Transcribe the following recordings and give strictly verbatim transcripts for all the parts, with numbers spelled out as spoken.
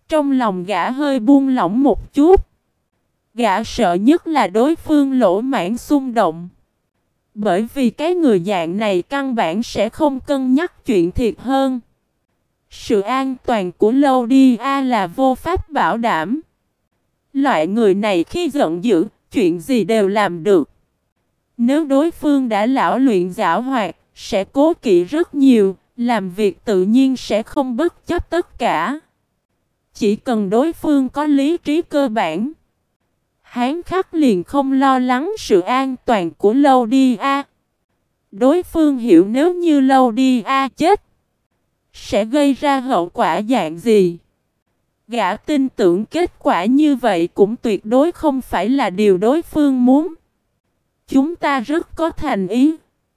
Trong lòng gã hơi buông lỏng một chút. Gã sợ nhất là đối phương lỗ mãng xung động. Bởi vì cái người dạng này căn bản sẽ không cân nhắc chuyện thiệt hơn. Sự an toàn của Claudia là vô pháp bảo đảm. Loại người này khi giận dữ, chuyện gì đều làm được. Nếu đối phương đã lão luyện giảo hoạt, sẽ cố kỵ rất nhiều, làm việc tự nhiên sẽ không bất chấp tất cả. Chỉ cần đối phương có lý trí cơ bản, Hán Khắc liền không lo lắng sự an toàn của Claudia. Đối phương hiểu nếu như Claudia chết, sẽ gây ra hậu quả dạng gì. Gã tin tưởng kết quả như vậy cũng tuyệt đối không phải là điều đối phương muốn. Chúng ta rất có thành ý.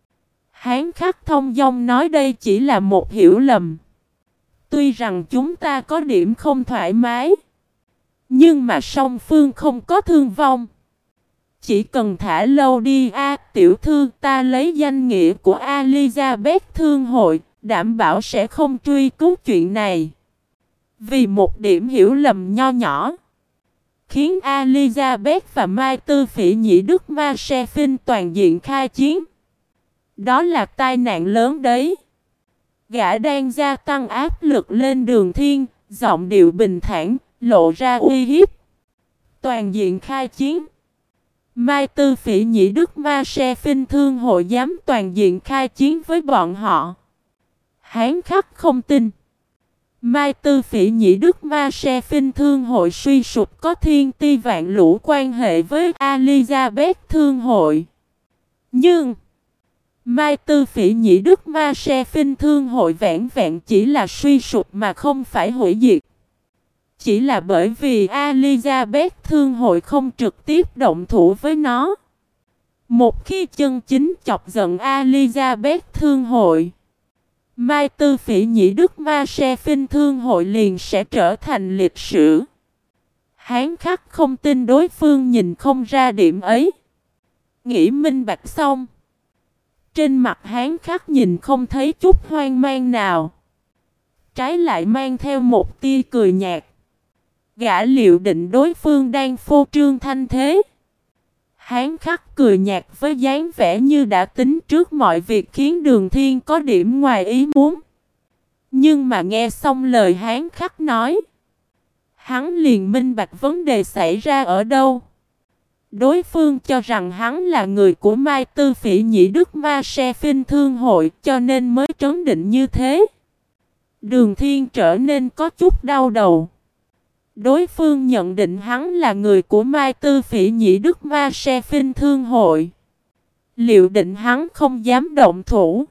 Hán Khắc thông dong nói đây chỉ là một hiểu lầm. Tuy rằng chúng ta có điểm không thoải mái, nhưng mà song phương không có thương vong. Chỉ cần thả lâu đi a tiểu thư, ta lấy danh nghĩa của Elizabeth Thương hội, đảm bảo sẽ không truy cứu chuyện này. Vì một điểm hiểu lầm nho nhỏ, khiến Elizabeth và Mai Tư Phỉ Nhĩ Đức Ma Se Phinh toàn diện khai chiến. Đó là tai nạn lớn đấy. Gã đang gia tăng áp lực lên Đường Thiên, giọng điệu bình thản, lộ ra uy hiếp. Toàn diện khai chiến. Mai Tư Phỉ Nhĩ Đức Ma Se Phinh Thương hội dám toàn diện khai chiến với bọn họ. Hán Khắc không tin. Mai Tư Phỉ Nhĩ Đức Ma Se Phinh Thương hội suy sụp có thiên ti vạn lũ quan hệ với Elizabeth Thương hội. Nhưng Mai Tư Phỉ Nhĩ Đức Ma Se Phinh Thương hội vẹn vẹn chỉ là suy sụp mà không phải hủy diệt. Chỉ là bởi vì Elizabeth Thương hội không trực tiếp động thủ với nó. Một khi chân chính chọc giận Elizabeth Thương hội, Mai Tư Phỉ Nhĩ Đức Ma Se Phinh Thương hội liền sẽ trở thành lịch sử. Hán Khắc không tin đối phương nhìn không ra điểm ấy. Nghĩ minh bạch xong, trên mặt Hán Khắc nhìn không thấy chút hoang mang nào, trái lại mang theo một tia cười nhạt. Gã liệu định đối phương đang phô trương thanh thế. Hán Khắc cười nhạt với dáng vẻ như đã tính trước mọi việc, khiến Đường Thiên có điểm ngoài ý muốn. Nhưng mà nghe xong lời Hán Khắc nói, hắn liền minh bạch vấn đề xảy ra ở đâu. Đối phương cho rằng hắn là người của Mai Tư Phỉ Nhĩ Đức Ma Se Phinh Thương hội, cho nên mới trấn định như thế. Đường Thiên trở nên có chút đau đầu. Đối phương nhận định hắn là người của Mai Tư Phỉ Nhĩ Đức Ma Se Phinh Thương hội. Liệu định hắn không dám động thủ,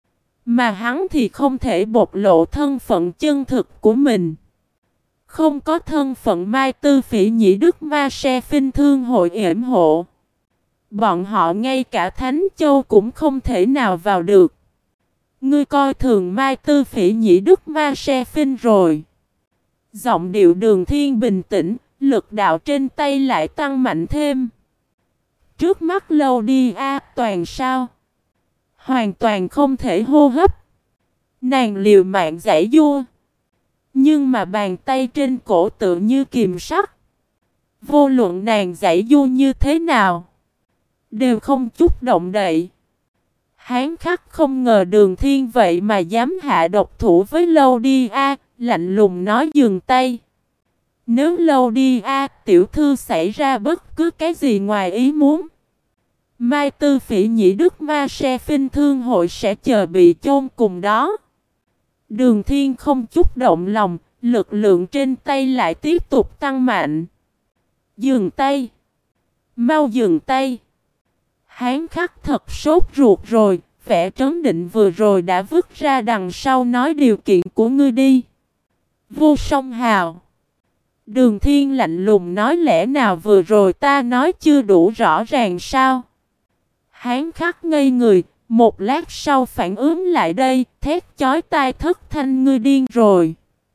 mà hắn thì không thể bộc lộ thân phận chân thực của mình. Không có thân phận Mai Tư Phỉ Nhĩ Đức Ma Se Phinh Thương hội yểm hộ, bọn họ ngay cả Thánh Châu cũng không thể nào vào được. Ngươi coi thường Mai Tư Phỉ Nhĩ Đức Ma Se Phinh rồi. Giọng điệu Đường Thiên bình tĩnh, lực đạo trên tay lại tăng mạnh thêm. Trước mắt lâu đi a toàn sao? Hoàn toàn không thể hô hấp. Nàng liều mạng giãy giụa, nhưng mà bàn tay trên cổ tự như kìm sắt. Vô luận nàng giãy giụa như thế nào, đều không chút động đậy. Hán Khắc không ngờ Đường Thiên vậy mà dám hạ độc thủ với lâu đi a, lạnh lùng nói dừng tay. Nếu lâu đi a tiểu thư xảy ra bất cứ cái gì ngoài ý muốn, Mai Tư Phỉ Nhĩ Đức Ma Se Phinh Thương hội sẽ chờ bị chôn cùng đó. Đường Thiên không chút động lòng, lực lượng trên tay lại tiếp tục tăng mạnh. Dừng tay! Mau dừng tay! Hán Khắc thật sốt ruột rồi, vẻ trấn định vừa rồi đã vứt ra đằng sau, nói điều kiện của ngươi đi. Vô Song Hào. Đường Thiên lạnh lùng nói, lẽ nào vừa rồi ta nói chưa đủ rõ ràng sao? Hán Khắc ngây người, một lát sau phản ứng lại đây, thét chói tai thất thanh, ngươi điên rồi.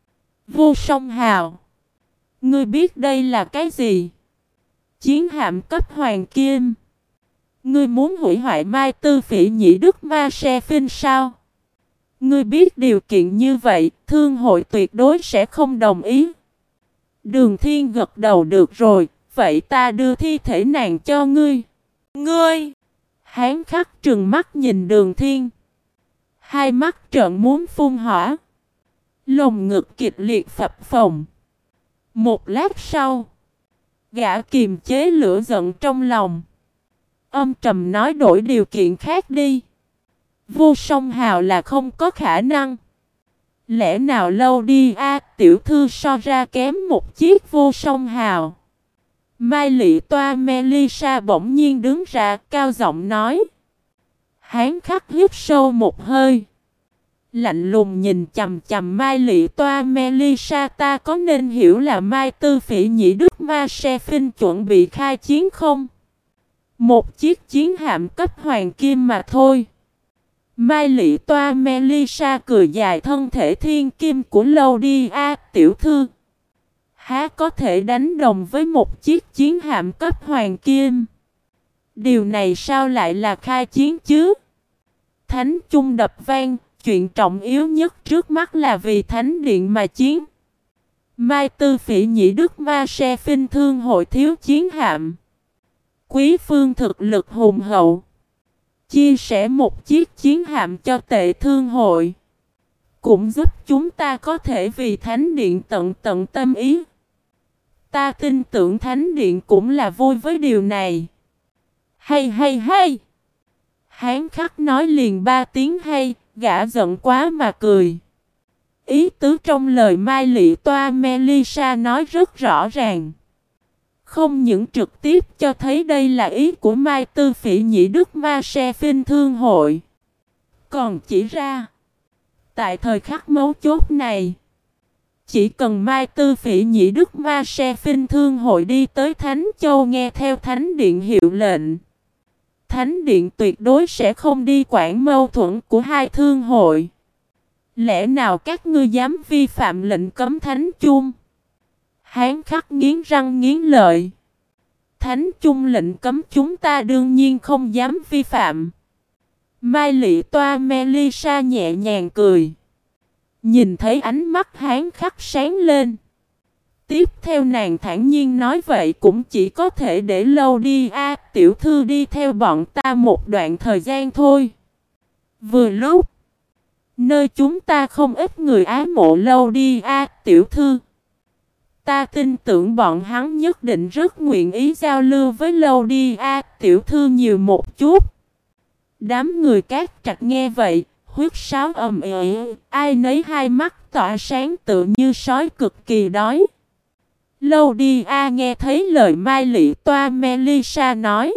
Vô Song Hào. Ngươi biết đây là cái gì? Chiến hạm cấp hoàng kim. Ngươi muốn hủy hoại Mai Tư Phỉ Nhĩ Đức Ma Se Phinh sao? Ngươi biết điều kiện như vậy, thương hội tuyệt đối sẽ không đồng ý. Đường Thiên gật đầu được rồi, vậy ta đưa thi thể nàng cho ngươi. Ngươi! Hán Khắc trừng mắt nhìn Đường Thiên. Hai mắt trợn muốn phun hỏa. Lồng ngực kịch liệt phập phồng. Một lát sau, gã kiềm chế lửa giận trong lòng. Âm trầm nói đổi điều kiện khác đi. Vô Song Hào là không có khả năng. Lẽ nào lâu đi a tiểu thư so ra kém một chiếc Vô Song Hào. Mai Lị Toa Melissa bỗng nhiên đứng ra cao giọng nói. Hán Khắc hít sâu một hơi. Lạnh lùng nhìn chầm chầm Mai Lị Toa Melissa, ta có nên hiểu là Mai Tư Phỉ Nhĩ Đức Ma Se Phinh chuẩn bị khai chiến không? Một chiếc chiến hạm cấp hoàng kim mà thôi. Mai Lị Toa Melissa cười dài, thân thể thiên kim của lâu đi a tiểu thư. Há có thể đánh đồng với một chiếc chiến hạm cấp hoàng kim. Điều này sao lại là khai chiến chứ? Thánh chung đập vang, chuyện trọng yếu nhất trước mắt là vì thánh điện mà chiến. Mai Tư Phỉ Nhĩ Đức Ma Se Phinh thương hội thiếu chiến hạm. Quý phương thực lực hùng hậu. Chia sẻ một chiếc chiến hạm cho Tệ Thương hội. Cũng giúp chúng ta có thể vì thánh điện tận tận tâm ý. Ta tin tưởng thánh điện cũng là vui với điều này. Hay hay hay! Hán Khắc nói liền ba tiếng hay, gã giận quá mà cười. Ý tứ trong lời Mai Lị Toa Melissa nói rất rõ ràng. Không những trực tiếp cho thấy đây là ý của Mai Tư Phỉ Nhĩ Đức Ma Se Phinh thương hội. Còn chỉ ra, tại thời khắc mấu chốt này, chỉ cần Mai Tư Phỉ Nhĩ Đức Ma Se Phinh thương hội đi tới Thánh Châu nghe theo Thánh Điện hiệu lệnh, Thánh Điện tuyệt đối sẽ không đi quản mâu thuẫn của hai thương hội. Lẽ nào các ngươi dám vi phạm lệnh cấm Thánh chung? Hán Khắc nghiến răng nghiến lợi. Thánh chung lệnh cấm chúng ta đương nhiên không dám vi phạm. Mai Lị Toa Melissa nhẹ nhàng cười. Nhìn thấy ánh mắt Hán Khắc sáng lên. Tiếp theo nàng thản nhiên nói vậy cũng chỉ có thể để lâu đi a tiểu thư đi theo bọn ta một đoạn thời gian thôi. Vừa lúc, nơi chúng ta không ít người ái mộ lâu đi a tiểu thư. Ta tin tưởng bọn hắn nhất định rất nguyện ý giao lưu với lâu đi a tiểu thư nhiều một chút. Đám người Cát Trạch nghe vậy, huyết sáo ầm ĩ, ai nấy hai mắt tỏa sáng tự như sói cực kỳ đói. Lâu đi a nghe thấy lời Mai Lị Toa Melissa nói,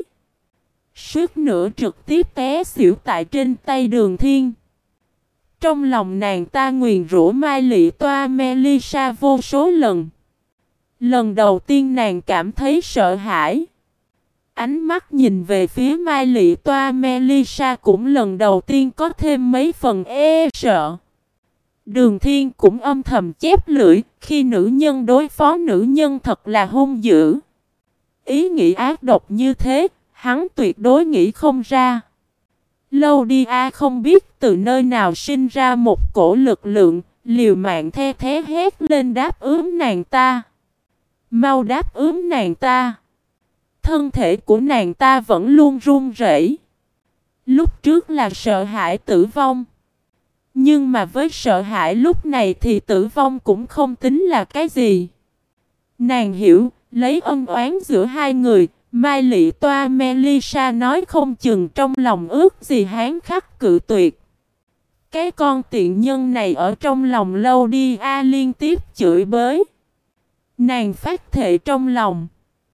suýt nữa trực tiếp té xỉu tại trên tay Đường Thiên. Trong lòng nàng ta nguyền rủa Mai Lị Toa Melissa vô số lần. Lần đầu tiên nàng cảm thấy sợ hãi. Ánh mắt nhìn về phía Mai Lị Toa Melissa cũng lần đầu tiên có thêm mấy phần e sợ. Đường Thiên cũng âm thầm chép lưỡi, khi nữ nhân đối phó nữ nhân thật là hung dữ. Ý nghĩ ác độc như thế, hắn tuyệt đối nghĩ không ra. Lâu đi a không biết từ nơi nào sinh ra một cổ lực lượng, liều mạng the thế hét lên đáp ứng nàng ta. Mau đáp ứng nàng ta. Thân thể của nàng ta vẫn luôn run rẩy. Lúc trước là sợ hãi tử vong. Nhưng mà với sợ hãi lúc này thì tử vong cũng không tính là cái gì. Nàng hiểu, lấy ân oán giữa hai người, Mai Lị Toa Melissa nói không chừng trong lòng ước gì Hán Khắc cự tuyệt. Cái con tiện nhân này ở trong lòng lâu đi a liên tiếp chửi bới. Nàng phát thệ trong lòng.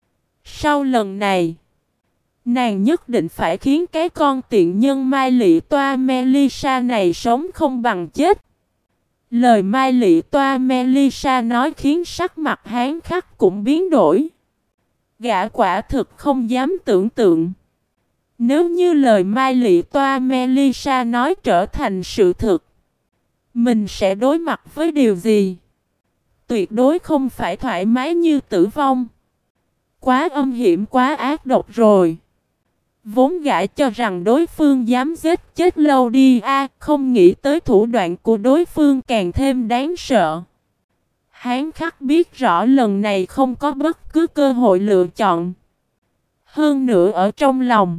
Sau lần này, nàng nhất định phải khiến cái con tiện nhân Mai Lị Toa Melissa này sống không bằng chết. Lời Mai Lị Toa Melissa nói khiến sắc mặt Hán Khắc cũng biến đổi. Gã quả thực không dám tưởng tượng. Nếu như lời Mai Lị Toa Melissa nói trở thành sự thực, mình sẽ đối mặt với điều gì? Tuyệt đối không phải thoải mái như tử vong. Quá âm hiểm, quá ác độc rồi. Vốn gã cho rằng đối phương dám giết chết lâu đi a, không nghĩ tới thủ đoạn của đối phương càng thêm đáng sợ. Hán Khắc biết rõ lần này không có bất cứ cơ hội lựa chọn. Hơn nữa ở trong lòng,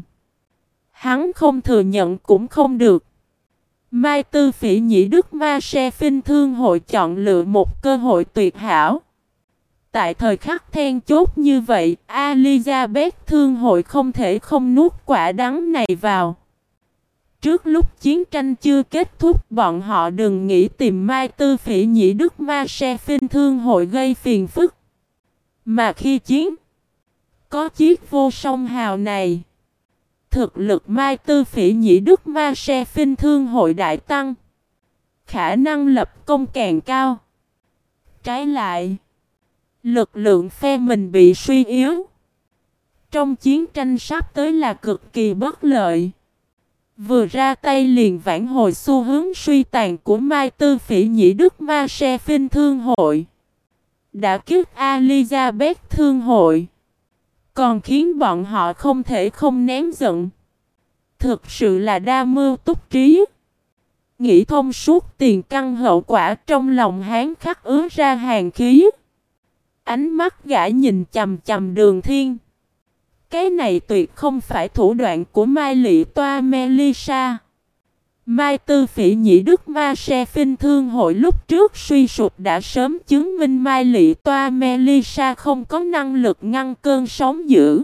hắn không thừa nhận cũng không được. Mai Tư Phỉ Nhĩ Đức Ma Se Phinh Thương Hội chọn lựa một cơ hội tuyệt hảo. Tại thời khắc then chốt như vậy, Elizabeth Thương Hội không thể không nuốt quả đắng này vào. Trước lúc chiến tranh chưa kết thúc, bọn họ đừng nghĩ tìm Mai Tư Phỉ Nhĩ Đức Ma Se Phinh Thương Hội gây phiền phức. Mà khi chiến, có chiếc vô song hào này, thực lực Mai Tư Phỉ Nhĩ Đức Ma Se Phinh Thương Hội đại tăng, khả năng lập công càng cao. Trái lại, lực lượng phe mình bị suy yếu. Trong chiến tranh sắp tới là cực kỳ bất lợi. Vừa ra tay liền vãn hồi xu hướng suy tàn của Mai Tư Phỉ Nhĩ Đức Ma Se Phinh Thương Hội, đã kích Elizabeth Thương Hội, còn khiến bọn họ không thể không nén giận. Thực sự là đa mưu túc trí. Nghĩ thông suốt tiền căn hậu quả, trong lòng Hán Khắc ứa ra hàn khí. Ánh mắt gã nhìn chằm chằm Đường Thiên. Cái này tuyệt không phải thủ đoạn của Mai Lị Toa Melissa. Mai Tư Phỉ Nhĩ Đức Ma Se Phinh Thương Hội lúc trước suy sụp đã sớm chứng minh Mai Lị Toa Melissa không có năng lực ngăn cơn sóng dữ.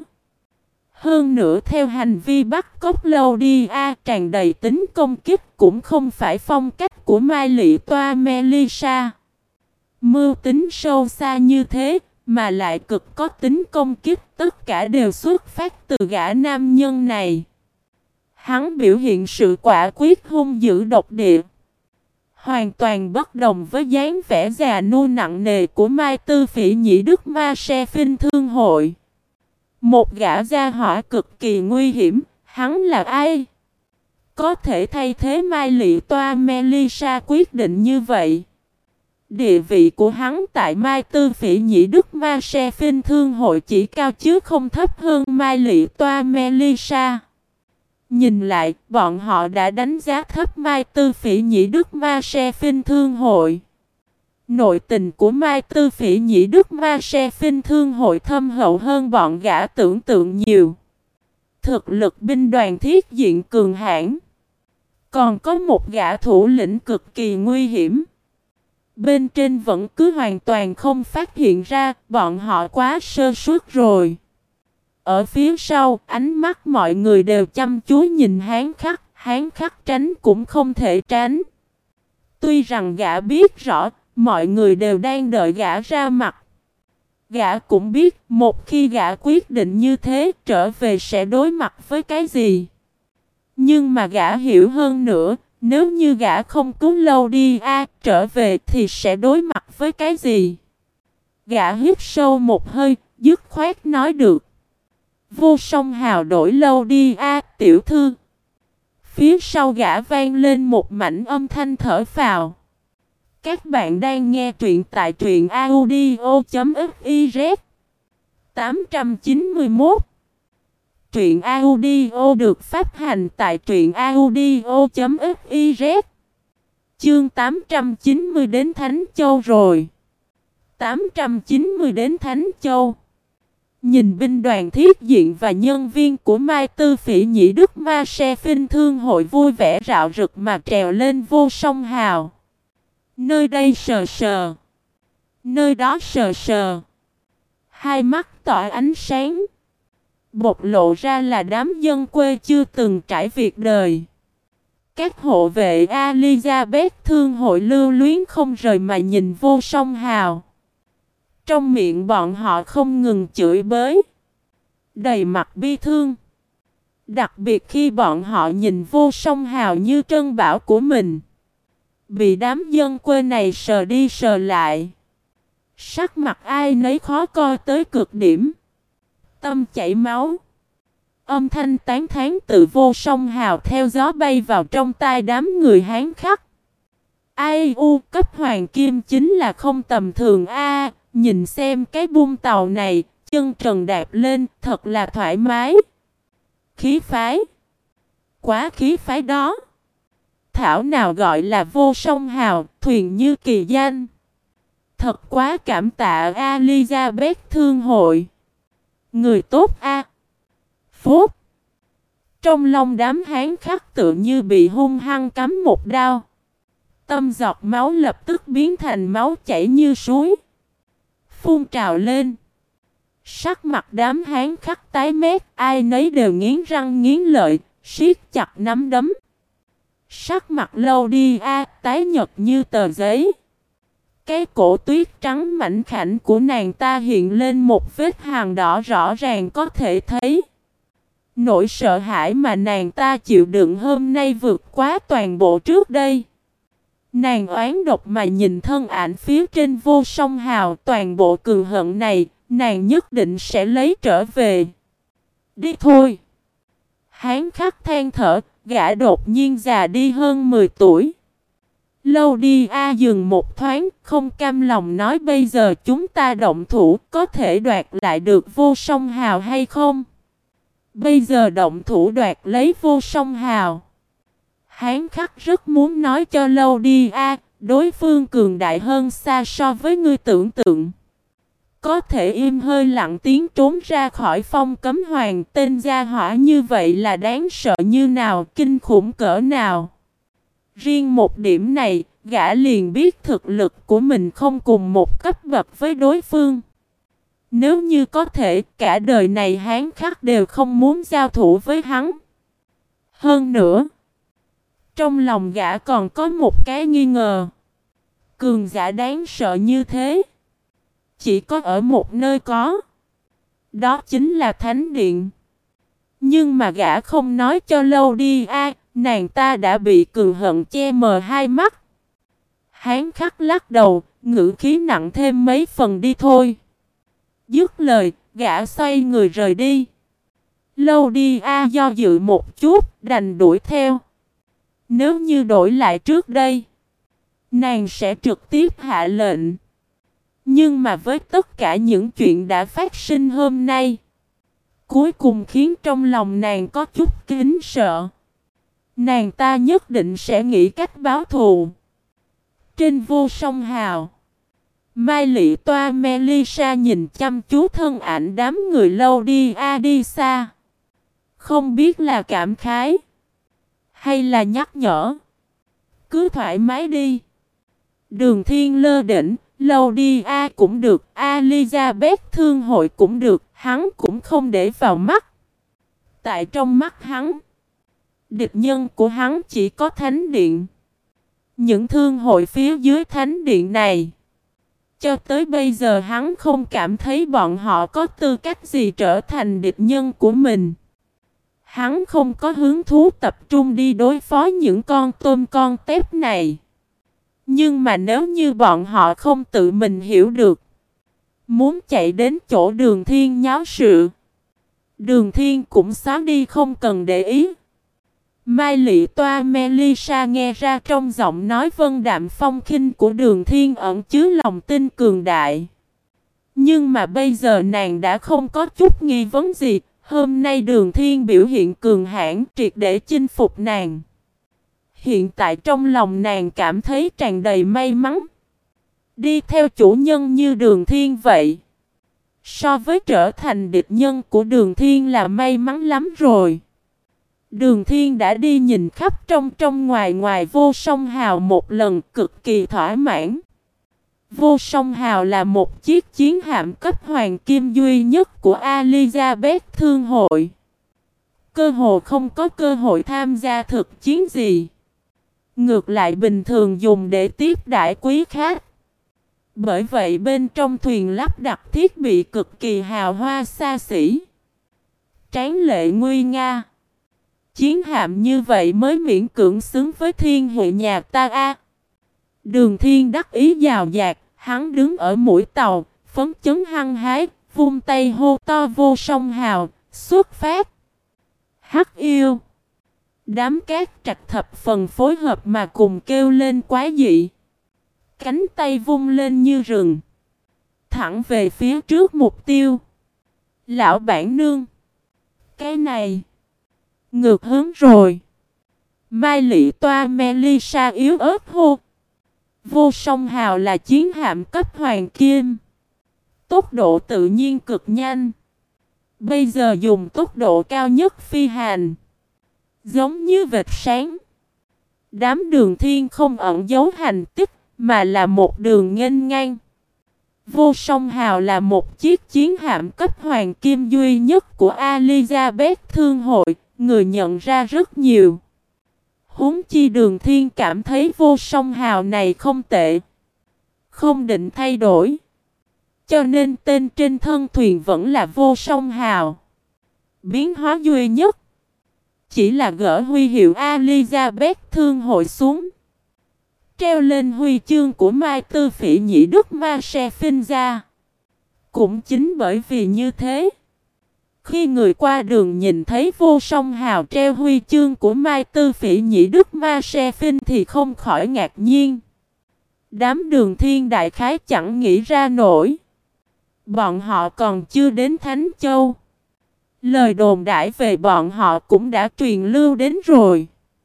Hơn nữa theo hành vi bắt cóc Claudia tràn đầy tính công kích cũng không phải phong cách của Mai Lị Toa Melissa. Mưu tính sâu xa như thế mà lại cực có tính công kích, tất cả đều xuất phát từ gã nam nhân này. Hắn biểu hiện sự quả quyết hung dữ độc địa, hoàn toàn bất đồng với dáng vẻ già nua nặng nề của Mai Tư Phỉ Nhĩ Đức Ma Se Phinh Thương Hội. Một gã gia hỏa cực kỳ nguy hiểm, hắn là ai? Có thể thay thế Mai Lị Toa Melissa quyết định như vậy? Địa vị của hắn tại Mai Tư Phỉ Nhĩ Đức Ma Se Phinh Thương Hội chỉ cao chứ không thấp hơn Mai Lị Toa Melissa. Nhìn lại, bọn họ đã đánh giá thấp Mai Tư Phỉ Nhĩ Đức Ma Se Phinh Thương Hội. Nội tình của Mai Tư Phỉ Nhĩ Đức Ma Se Phinh Thương Hội thâm hậu hơn bọn gã tưởng tượng nhiều. Thực lực binh đoàn thiết diện cường hãn. Còn có một gã thủ lĩnh cực kỳ nguy hiểm. Bên trên vẫn cứ hoàn toàn không phát hiện ra, bọn họ quá sơ suất rồi. Ở phía sau, ánh mắt mọi người đều chăm chú nhìn Hán Khắc, Hán Khắc tránh cũng không thể tránh. Tuy rằng gã biết rõ, mọi người đều đang đợi gã ra mặt. Gã cũng biết, một khi gã quyết định như thế, trở về sẽ đối mặt với cái gì. Nhưng mà gã hiểu hơn nữa, nếu như gã không cứu lâu đi a trở về thì sẽ đối mặt với cái gì. Gã hít sâu một hơi, dứt khoát nói được. Vô song hào đổi lâu đi a tiểu thư. Phía sau gã vang lên một mảnh âm thanh thở phào. Các bạn đang nghe truyện tại truyện audio.fiz tám trăm chín mươi mốt. Truyện audio được phát hành tại truyện audio.fiz. Chương tám trăm chín mươi đến Thánh Châu rồi. tám trăm chín mươi đến Thánh Châu. Nhìn binh đoàn thiết diện và nhân viên của Mai Tư Phỉ Nhĩ Đức Ma Se Phinh Thương Hội vui vẻ rạo rực mà trèo lên vô song hào. Nơi đây sờ sờ, nơi đó sờ sờ. Hai mắt tỏa ánh sáng, bộc lộ ra là đám dân quê chưa từng trải việc đời. Các hộ vệ Elizabeth Thương Hội lưu luyến không rời mà nhìn vô song hào. Trong miệng bọn họ không ngừng chửi bới, đầy mặt bi thương. Đặc biệt khi bọn họ nhìn vô song hào như trân bảo của mình, bị đám dân quê này sờ đi sờ lại. Sắc mặt ai nấy khó coi tới cực điểm. Tâm chảy máu. Âm thanh tán thán từ vô song hào theo gió bay vào trong tai đám người Hán Khắc. Ai u cấp hoàng kim chính là không tầm thường a. Nhìn xem cái bung tàu này, chân trần đạp lên, thật là thoải mái. Khí phái. Quá khí phái đó. Thảo nào gọi là vô song hào, thuyền như kỳ danh. Thật quá cảm tạ Elizabeth thương hội. Người tốt a. Phốt. Trong lòng đám hán khắc tự như bị hung hăng cắm một đao. Tâm giọt máu lập tức biến thành máu chảy như suối, phun trào lên. Sắc mặt đám hán khắc tái mét, ai nấy đều nghiến răng nghiến lợi, siết chặt nắm đấm. Sắc mặt lâu đi a, tái nhợt như tờ giấy. Cái cổ tuyết trắng mảnh khảnh của nàng ta hiện lên một vết hằn đỏ rõ ràng có thể thấy. Nỗi sợ hãi mà nàng ta chịu đựng hôm nay vượt quá toàn bộ trước đây. Nàng oán độc mà nhìn thân ảnh phía trên Vô Song Hào, toàn bộ cừu hận này, nàng nhất định sẽ lấy trở về. Đi thôi. Hán khắc than thở, gã đột nhiên già đi hơn mười tuổi. Lâu đi a dừng một thoáng, không cam lòng nói bây giờ chúng ta động thủ, có thể đoạt lại được Vô Song Hào hay không? Bây giờ động thủ đoạt lấy Vô Song Hào. Hán khắc rất muốn nói cho lâu đi a, đối phương cường đại hơn xa so với ngươi tưởng tượng. Có thể im hơi lặng tiếng trốn ra khỏi phong cấm hoàng, tên gia hỏa như vậy là đáng sợ như nào, kinh khủng cỡ nào. Riêng một điểm này, gã liền biết thực lực của mình không cùng một cấp bậc với đối phương. Nếu như có thể, cả đời này hán khắc đều không muốn giao thủ với hắn. Hơn nữa, trong lòng gã còn có một cái nghi ngờ. Cường giả đáng sợ như thế, chỉ có ở một nơi có. Đó chính là Thánh Điện. Nhưng mà gã không nói cho lâu đi a, nàng ta đã bị cường hận che mờ hai mắt. Hán khắc lắc đầu, ngữ khí nặng thêm mấy phần đi thôi. Dứt lời, gã xoay người rời đi. Lâu đi a do dự một chút, đành đuổi theo. Nếu như đổi lại trước đây, nàng sẽ trực tiếp hạ lệnh. Nhưng mà với tất cả những chuyện đã phát sinh hôm nay, cuối cùng khiến trong lòng nàng có chút kính sợ. Nàng ta nhất định sẽ nghĩ cách báo thù. Trên Vô Song Hào, Mai Lị Toa Melissa nhìn chăm chú thân ảnh đám người lâu đi a đi xa. Không biết là cảm khái hay là nhắc nhở. Cứ thoải mái đi. Đường Thiên lơ đỉnh, lâu đi a cũng được, Elizabeth thương hội cũng được, hắn cũng không để vào mắt. Tại trong mắt hắn, địch nhân của hắn chỉ có Thánh Điện. Những thương hội phía dưới Thánh Điện này, cho tới bây giờ hắn không cảm thấy bọn họ có tư cách gì trở thành địch nhân của mình. Hắn không có hứng thú tập trung đi đối phó những con tôm con tép này. Nhưng mà nếu như bọn họ không tự mình hiểu được, muốn chạy đến chỗ Đường Thiên nháo sự, Đường Thiên cũng xóa đi không cần để ý. Mai Lị Toa Melissa nghe ra trong giọng nói vân đạm phong khinh của Đường Thiên ẩn chứa lòng tin cường đại. Nhưng mà bây giờ nàng đã không có chút nghi vấn gì. Hôm nay Đường Thiên biểu hiện cường hãn triệt để chinh phục nàng. Hiện tại trong lòng nàng cảm thấy tràn đầy may mắn. Đi theo chủ nhân như Đường Thiên vậy, so với trở thành địch nhân của Đường Thiên là may mắn lắm rồi. Đường Thiên đã đi nhìn khắp trong trong ngoài ngoài Vô Song Hào một lần, cực kỳ thỏa mãn. Vô Song Hào là một chiếc chiến hạm cấp hoàng kim duy nhất của Elizabeth thương hội. Cơ hồ không có cơ hội tham gia thực chiến gì. Ngược lại bình thường dùng để tiếp đãi quý khách. Bởi vậy bên trong thuyền lắp đặt thiết bị cực kỳ hào hoa xa xỉ, tráng lệ nguy nga. Chiến hạm như vậy mới miễn cưỡng xứng với thiên hệ nhà ta a. Đường Thiên đắc ý giàu dạt, hắn đứng ở mũi tàu, phấn chấn hăng hái, vung tay hô to Vô Song Hào, xuất phát. Hắc yêu. Đám cát trạch thập phần phối hợp mà cùng kêu lên quá dị. Cánh tay vung lên như rừng, thẳng về phía trước mục tiêu. Lão bản nương, cái này ngược hướng rồi. Mai Lị Toa Melissa yếu ớt hô. Vô Song Hào là chiến hạm cấp hoàng kim. Tốc độ tự nhiên cực nhanh. Bây giờ dùng tốc độ cao nhất phi hành. Giống như vệt sáng. Đám Đường Thiên không ẩn giấu hành tích, mà là một đường nghênh ngang. Vô Song Hào là một chiếc chiến hạm cấp hoàng kim duy nhất của Elizabeth Thương hội, người nhận ra rất nhiều. Huống chi Đường Thiên cảm thấy Vô Song Hào này không tệ, không định thay đổi. Cho nên tên trên thân thuyền vẫn là Vô Song Hào. Biến hóa duy nhất chỉ là gỡ huy hiệu Elizabeth Thương hội xuống, treo lên huy chương của Mai Tư Phỉ Nhĩ Đức Ma Se Phinh ra. Cũng chính bởi vì như thế, khi người qua đường nhìn thấy Vô Song Hào treo huy chương của Mai Tư Phỉ Nhĩ Đức Ma Se Phinh thì không khỏi ngạc nhiên. Đám Đường Thiên đại khái chẳng nghĩ ra nổi. Bọn họ còn chưa đến Thánh Châu. Lời đồn đãi về bọn họ cũng đã truyền lưu đến rồi.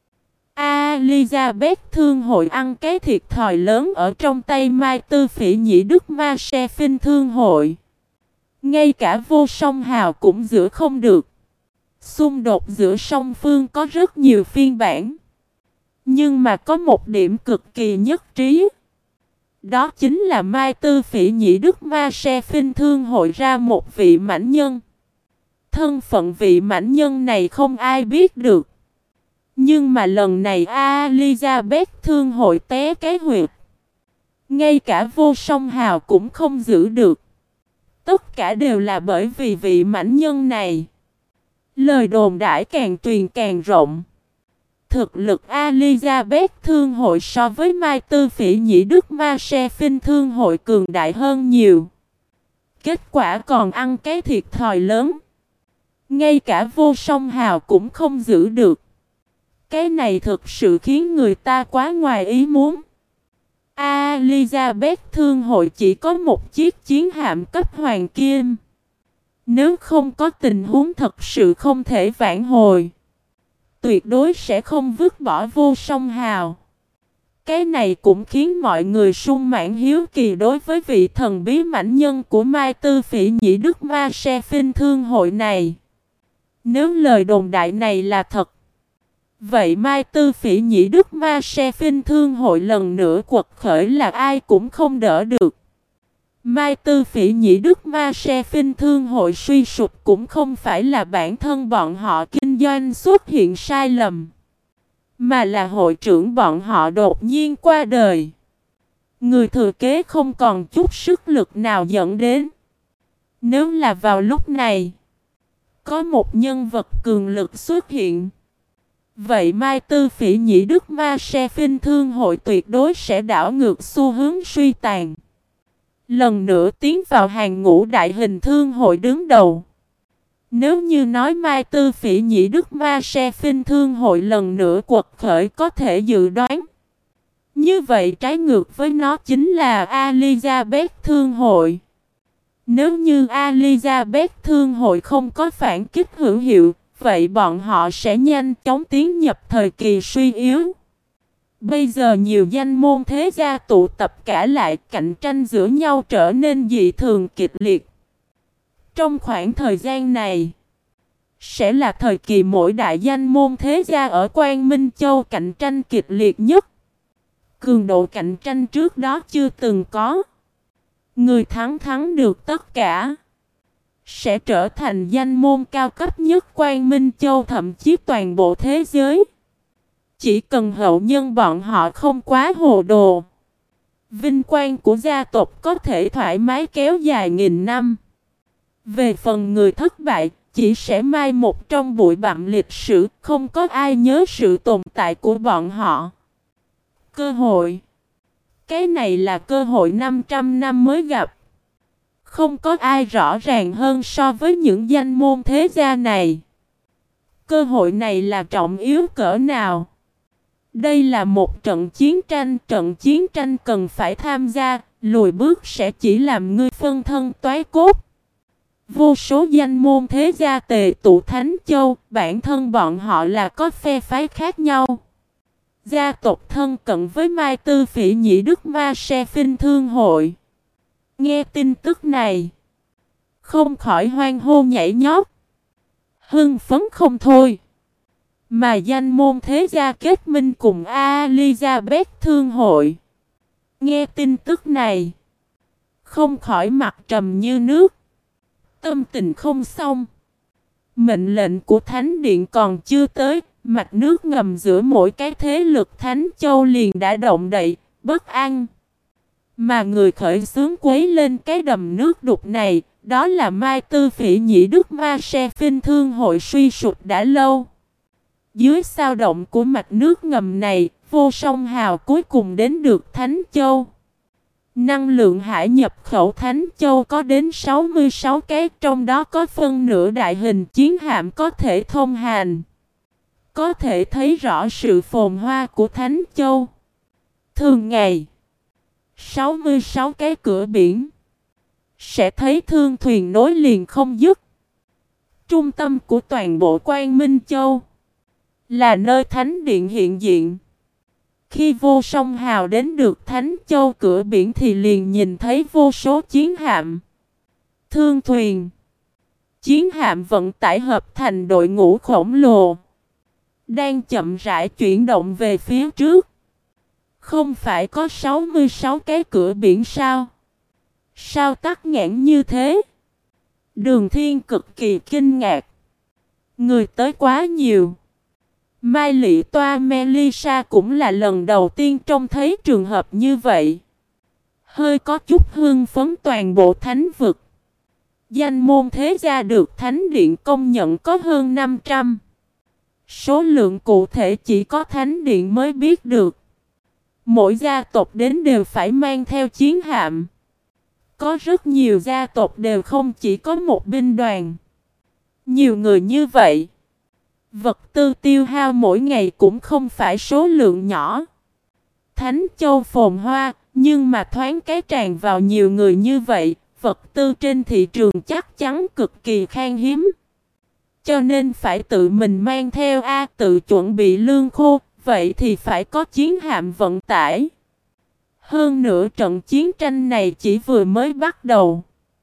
Elizabeth Thương hội ăn cái thiệt thòi lớn ở trong tay Mai Tư Phỉ Nhĩ Đức Ma Se Phinh Thương hội. Ngay cả Vô Song Hào cũng giữ không được. Xung đột giữa song phương có rất nhiều phiên bản. Nhưng mà có một điểm cực kỳ nhất trí. Đó chính là Mai Tư Phỉ Nhĩ Đức Ma Se Phinh Thương hội ra một vị mãnh nhân. Thân phận vị mãnh nhân này không ai biết được. Nhưng mà lần này Elizabeth Thương hội té cái huyệt. Ngay cả Vô Song Hào cũng không giữ được. Tất cả đều là bởi vì vị mãnh nhân này. Lời đồn đãi càng truyền càng rộng. Thực lực Elizabeth Thương hội so với Mai Tư Phỉ Nhĩ Đức Ma Se Phinh Thương hội cường đại hơn nhiều. Kết quả còn ăn cái thiệt thòi lớn. Ngay cả Vô Song Hào cũng không giữ được. Cái này thực sự khiến người ta quá ngoài ý muốn. Elizabeth Thương hội chỉ có một chiếc chiến hạm cấp hoàng kim. Nếu không có tình huống thật sự không thể vãn hồi, tuyệt đối sẽ không vứt bỏ Vô Song Hào. Cái này cũng khiến mọi người sung mãn hiếu kỳ đối với vị thần bí mãnh nhân của Mai Tư Phỉ Nhĩ Đức Ma Se Phinh Thương hội này. Nếu lời đồn đại này là thật, vậy Mai Tư Phỉ Nhĩ Đức Ma Se Phinh Thương hội lần nữa quật khởi là ai cũng không đỡ được. Mai Tư Phỉ Nhĩ Đức Ma Se Phinh Thương hội suy sụp cũng không phải là bản thân bọn họ kinh doanh xuất hiện sai lầm, mà là hội trưởng bọn họ đột nhiên qua đời. Người thừa kế không còn chút sức lực nào dẫn đến. Nếu là vào lúc này, có một nhân vật cường lực xuất hiện, vậy Mai Tư Phỉ Nhĩ Đức Ma Se Phinh Thương hội tuyệt đối sẽ đảo ngược xu hướng suy tàn. Lần nữa tiến vào hàng ngũ đại hình thương hội đứng đầu. Nếu như nói Mai Tư Phỉ Nhĩ Đức Ma Se Phinh Thương hội lần nữa quật khởi có thể dự đoán, như vậy trái ngược với nó chính là Elizabeth Thương hội. Nếu như Elizabeth Thương hội không có phản kích hữu hiệu, vậy bọn họ sẽ nhanh chóng tiến nhập thời kỳ suy yếu. Bây giờ nhiều danh môn thế gia tụ tập cả lại, cạnh tranh giữa nhau trở nên dị thường kịch liệt. Trong khoảng thời gian này, sẽ là thời kỳ mỗi đại danh môn thế gia ở Quang Minh Châu cạnh tranh kịch liệt nhất. Cường độ cạnh tranh trước đó chưa từng có. Người thắng thắng được tất cả, sẽ trở thành danh môn cao cấp nhất Quang Minh Châu, thậm chí toàn bộ thế giới. Chỉ cần hậu nhân bọn họ không quá hồ đồ, vinh quang của gia tộc có thể thoải mái kéo dài nghìn năm. Về phần người thất bại, chỉ sẽ mai một trong bụi bặm lịch sử, không có ai nhớ sự tồn tại của bọn họ. Cơ hội. Cái này là cơ hội năm trăm năm mới gặp. Không có ai rõ ràng hơn so với những danh môn thế gia này. Cơ hội này là trọng yếu cỡ nào? Đây là một trận chiến tranh, trận chiến tranh cần phải tham gia, lùi bước sẽ chỉ làm ngươi phân thân toái cốt. Vô số danh môn thế gia tề tụ Thánh Châu, bản thân bọn họ là có phe phái khác nhau. Gia tộc thân cận với Mai Tư Phỉ Nhĩ Đức Ma Se Phinh Thương Hội. Nghe tin tức này, không khỏi hoan hô nhảy nhót, hưng phấn không thôi. Mà danh môn thế gia kết minh cùng Elizabeth Thương Hội. Nghe tin tức này, không khỏi mặt trầm như nước, tâm tình không xong. Mệnh lệnh của Thánh Điện còn chưa tới, mạch nước ngầm giữa mỗi cái thế lực Thánh Châu liền đã động đậy, bất an. Mà người khởi xướng quấy lên cái đầm nước đục này, đó là Mai Tư Phỉ Nhĩ Đức Ma Se Phinh Thương Hội suy sụp đã lâu. Dưới sao động của mạch nước ngầm này, Vô Song Hào cuối cùng đến được Thánh Châu. Năng lượng hải nhập khẩu Thánh Châu có đến sáu mươi sáu cái, trong đó có phân nửa đại hình chiến hạm có thể thông hành. Có thể thấy rõ sự phồn hoa của Thánh Châu. Thường ngày, sáu mươi sáu cái cửa biển, sẽ thấy thương thuyền nối liền không dứt. Trung tâm của toàn bộ Quang Minh Châu, là nơi Thánh Điện hiện diện. Khi Vô Song Hào đến được Thánh Châu cửa biển thì liền nhìn thấy vô số chiến hạm, thương thuyền, chiến hạm vận tải hợp thành đội ngũ khổng lồ, đang chậm rãi chuyển động về phía trước. Không phải có sáu mươi sáu cái cửa biển sao? Sao tắc nghẽn như thế? Đường Thiên cực kỳ kinh ngạc. Người tới quá nhiều. Mai Lị Toa Melissa cũng là lần đầu tiên trông thấy trường hợp như vậy. Hơi có chút hưng phấn toàn bộ thánh vực. Danh môn thế gia được Thánh Điện công nhận có hơn năm trăm. Số lượng cụ thể chỉ có Thánh Điện mới biết được. Mỗi gia tộc đến đều phải mang theo chiến hạm. Có rất nhiều gia tộc đều không chỉ có một binh đoàn. Nhiều người như vậy, vật tư tiêu hao mỗi ngày cũng không phải số lượng nhỏ. Thánh Châu phồn hoa, nhưng mà thoáng cái tràn vào nhiều người như vậy, vật tư trên thị trường chắc chắn cực kỳ khan hiếm. Cho nên phải tự mình mang theo A, tự chuẩn bị lương khô, vậy thì phải có chiến hạm vận tải. Hơn nữa trận chiến tranh này chỉ vừa mới bắt đầu.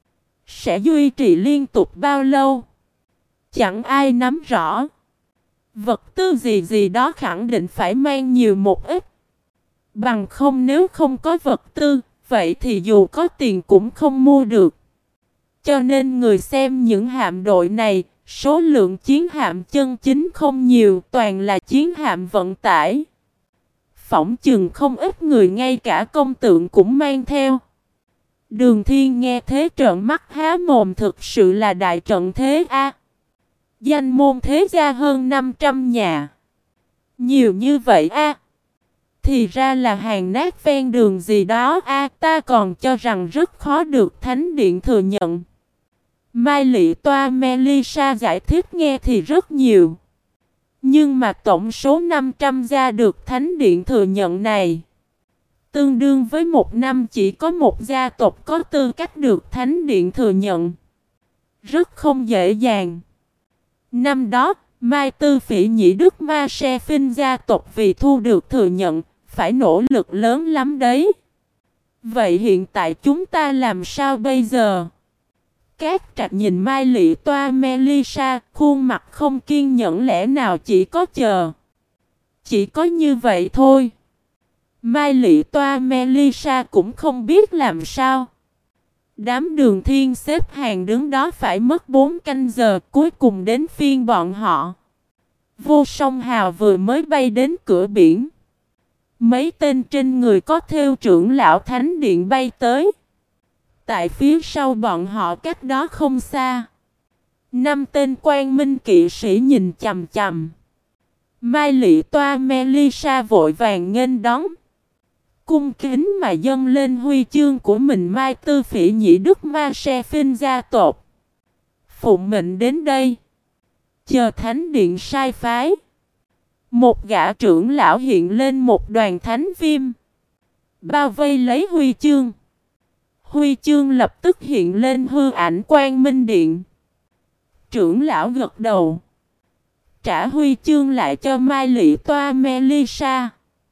Sẽ duy trì liên tục bao lâu? Chẳng ai nắm rõ. Vật tư gì gì đó khẳng định phải mang nhiều một ít. Bằng không nếu không có vật tư, vậy thì dù có tiền cũng không mua được. Cho nên người xem những hạm đội này, số lượng chiến hạm chân chính không nhiều, toàn là chiến hạm vận tải. Phỏng chừng không ít người ngay cả công tượng cũng mang theo. Đường Thiên nghe thế trợn mắt há mồm, thực sự là đại trận thế a. Danh môn thế gia hơn năm trăm nhà. Nhiều như vậy a. Thì ra là hàng nát ven đường gì đó a, ta còn cho rằng rất khó được Thánh Điện thừa nhận. Mai Lị Toa Melissa giải thích nghe thì rất nhiều. Nhưng mà tổng số năm trăm gia được Thánh Điện thừa nhận này, tương đương với một năm chỉ có một gia tộc có tư cách được Thánh Điện thừa nhận. Rất không dễ dàng. Năm đó, Mai Tư Phỉ Nhĩ Đức Ma Se Phinh gia tộc vì thu được thừa nhận, phải nỗ lực lớn lắm đấy. Vậy hiện tại chúng ta làm sao bây giờ? Cát Trạch nhìn Mai Lị Toa Melissa, khuôn mặt không kiên nhẫn, lẽ nào chỉ có chờ. Chỉ có như vậy thôi. Mai Lị Toa Melissa cũng không biết làm sao. Đám Đường Thiên xếp hàng đứng đó phải mất bốn canh giờ, cuối cùng đến phiên bọn họ. Vô Song Hào vừa mới bay đến cửa biển. Mấy tên trên người có thêu trưởng lão Thánh Điện bay tới. Tại phía sau bọn họ cách đó không xa, năm tên quan minh kỵ sĩ nhìn chằm chằm. Mai Lị Toa Melissa vội vàng nghênh đón, cung kính mà dâng lên huy chương của mình. Mai Tư Phỉ Nhĩ Đức Ma Se Phinh gia tộc phụng mệnh đến đây, chờ Thánh Điện sai phái. Một gã trưởng lão hiện lên một đoàn thánh viêm, bao vây lấy huy chương. Huy chương lập tức hiện lên hư ảnh Quang Minh Điện. Trưởng lão gật đầu, trả huy chương lại cho Mai Lị Toa Melissa.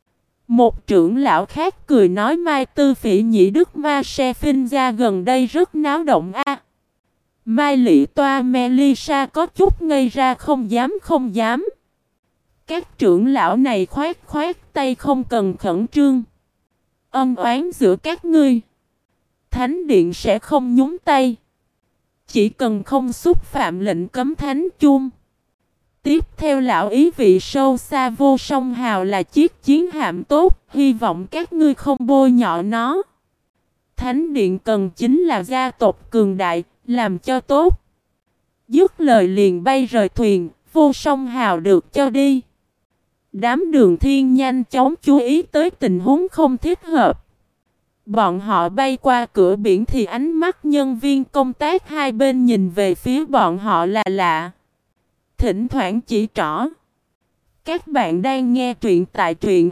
Một trưởng lão khác cười nói Mai Tư Phỉ Nhĩ Đức Ma Se Phinh ra gần đây rất náo động a. Mai Lị Toa Melissa có chút ngây ra không dám không dám. Các trưởng lão này khoát khoát tay không cần khẩn trương. Ân oán giữa các ngươi, Thánh điện sẽ không nhúng tay. Chỉ cần không xúc phạm lệnh cấm thánh chung. Tiếp theo lão ý vị sâu xa Vô Song Hào là chiếc chiến hạm tốt, hy vọng các ngươi không bôi nhọ nó. Thánh điện cần chính là gia tộc cường đại, làm cho tốt. Dứt lời liền bay rời thuyền, Vô Song Hào được cho đi. Đám Đường Thiên nhanh chóng chú ý tới tình huống không thích hợp. Bọn họ bay qua cửa biển thì ánh mắt nhân viên công tác hai bên nhìn về phía bọn họ là lạ. Thỉnh thoảng chỉ trỏ. Các bạn đang nghe truyện tại truyện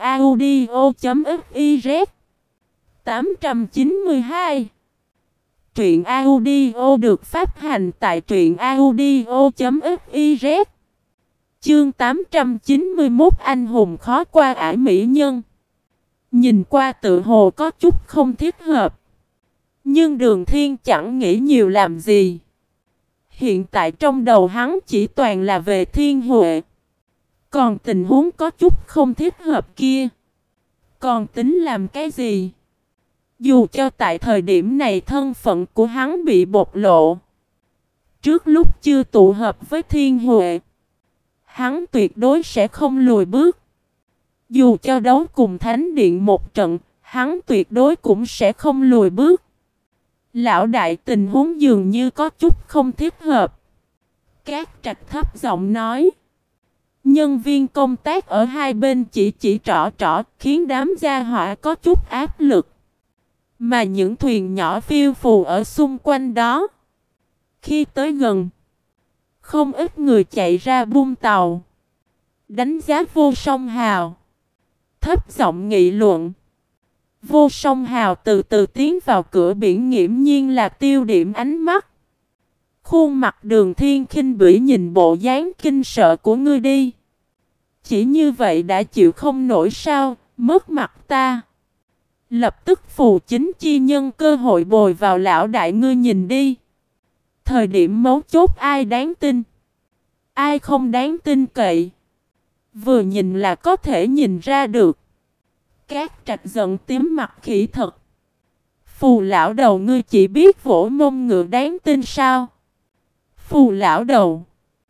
audio.fiz tám trăm chín mươi hai. Truyện audio được phát hành tại truyện audio.fiz. Chương tám trăm chín mươi mốt Anh hùng khó qua ải mỹ nhân. Nhìn qua tự hồ có chút không thích hợp. Nhưng Đường Thiên chẳng nghĩ nhiều làm gì. Hiện tại trong đầu hắn chỉ toàn là về Thiên Huệ. Còn tình huống có chút không thích hợp kia, còn tính làm cái gì? Dù cho tại thời điểm này thân phận của hắn bị bộc lộ, trước lúc chưa tụ hợp với Thiên Huệ, hắn tuyệt đối sẽ không lùi bước. Dù cho đấu cùng Thánh Điện một trận, hắn tuyệt đối cũng sẽ không lùi bước. Lão đại, tình huống dường như có chút không thích hợp. Cát Trạch thấp giọng nói. Nhân viên công tác ở hai bên chỉ chỉ trỏ trỏ, khiến đám gia hỏa có chút áp lực. Mà những thuyền nhỏ phiêu phù ở xung quanh đó, khi tới gần, không ít người chạy ra buông tàu, đánh giá Vô Song Hào, thấp giọng nghị luận. Vô Song Hào từ từ tiến vào cửa biển, nghiễm nhiên là tiêu điểm ánh mắt. Khuôn mặt Đường Thiên khinh bỉ nhìn bộ dáng kinh sợ của ngươi đi. Chỉ như vậy đã chịu không nổi sao, mất mặt ta. Lập tức phù chính chi nhân cơ hội bồi vào lão đại, ngươi nhìn đi. Thời điểm mấu chốt ai đáng tin, ai không đáng tin cậy, vừa nhìn là có thể nhìn ra được. Cát Trạch giận tím mặt khỉ thật. Phù lão đầu, ngươi chỉ biết vỗ mông ngựa đáng tin sao? Phù lão đầu.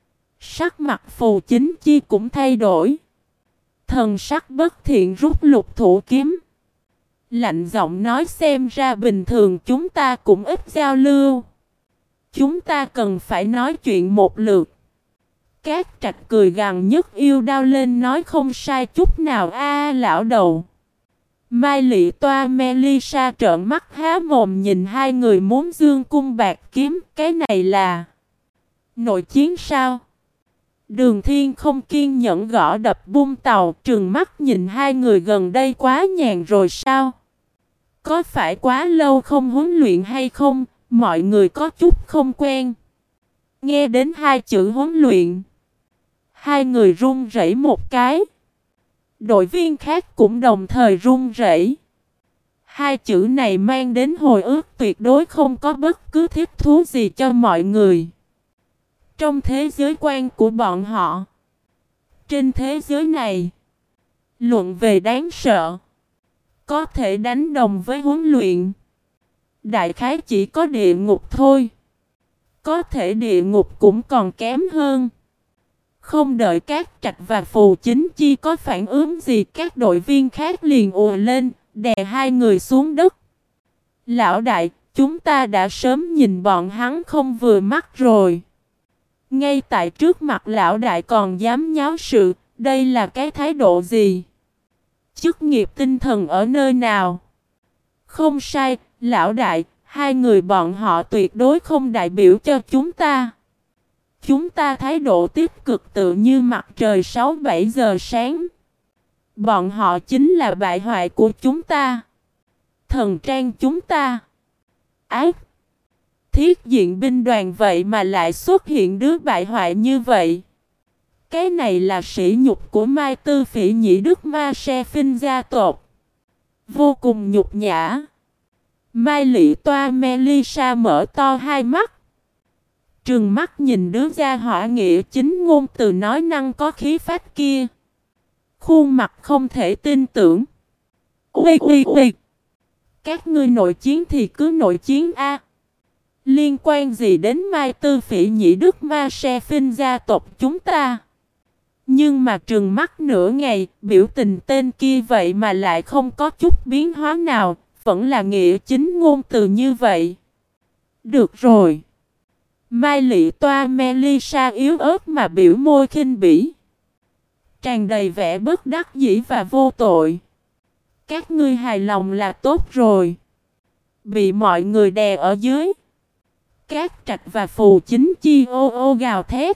Sắc mặt Phù Chính Chi cũng thay đổi. Thần sắc bất thiện rút lục thủ kiếm, lạnh giọng nói, xem ra bình thường chúng ta cũng ít giao lưu. Chúng ta cần phải nói chuyện một lượt. Cát Trạch cười gằn nhấc yêu đao lên nói, không sai chút nào a lão đầu. Mai Lị Toa Melissa trợn mắt há mồm nhìn hai người muốn dương cung bạc kiếm, cái này là nội chiến sao? Đường Thiên không kiên nhẫn gõ đập bung tàu, trừng mắt nhìn hai người, gần đây quá nhàn rồi sao? Có phải quá lâu không huấn luyện hay không? Mọi người có chút không quen. Nghe đến hai chữ huấn luyện, hai người run rẩy một cái. Đội viên khác cũng đồng thời run rẩy. Hai chữ này mang đến hồi ức tuyệt đối không có bất cứ thiết thú gì cho mọi người. Trong thế giới quan của bọn họ, trên thế giới này, luận về đáng sợ, có thể đánh đồng với huấn luyện, đại khái chỉ có địa ngục thôi. Có thể địa ngục cũng còn kém hơn. Không đợi Cát Trạch và Phù Chính Chi có phản ứng gì, các đội viên khác liền ùa lên, đè hai người xuống đất. Lão đại, chúng ta đã sớm nhìn bọn hắn không vừa mắt rồi. Ngay tại trước mặt lão đại còn dám nháo sự, đây là cái thái độ gì? Chức nghiệp tinh thần ở nơi nào? Không sai, lão đại, hai người bọn họ tuyệt đối không đại biểu cho chúng ta. Chúng ta thái độ tích cực tự như mặt trời sáu bảy giờ sáng. Bọn họ chính là bại hoại của chúng ta, thần trang chúng ta. Ác! Thiết diện binh đoàn vậy mà lại xuất hiện đứa bại hoại như vậy. Cái này là sỉ nhục của Mai Tư Phỉ Nhĩ Đức Ma Se Phinh gia tộc. Vô cùng nhục nhã. Mai Lị Toa Melissa mở to hai mắt. Trừng mắt nhìn đứa gia hỏa nghĩa chính ngôn từ nói năng có khí phách kia. Khuôn mặt không thể tin tưởng. Ui ui ui. Các ngươi nội chiến thì cứ nội chiến a. Liên quan gì đến Mai Tư Phỉ Nhĩ Đức Ma Se Phinh gia tộc chúng ta? Nhưng mà trừng mắt nửa ngày, biểu tình tên kia vậy mà lại không có chút biến hóa nào, vẫn là nghĩa chính ngôn từ như vậy. Được rồi. Mai Lị Toa Melissa yếu ớt mà biểu môi khinh bỉ. Tràn đầy vẻ bất đắc dĩ và vô tội. Các ngươi hài lòng là tốt rồi. Bị mọi người đè ở dưới. Cát Trạch và Phù Chính Chi ô ô gào thét.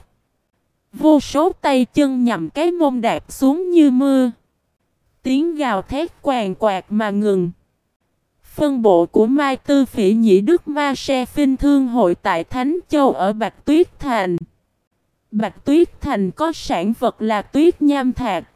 Vô số tay chân nhằm cái mông đạp xuống như mưa. Tiếng gào thét quàn quạt mà ngừng. Phân bộ của Mai Tư Phỉ Nhĩ Đức Ma Se Phinh Thương hội tại Thánh Châu ở Bạch Tuyết Thành. Bạch Tuyết Thành có sản vật là tuyết nham thạch.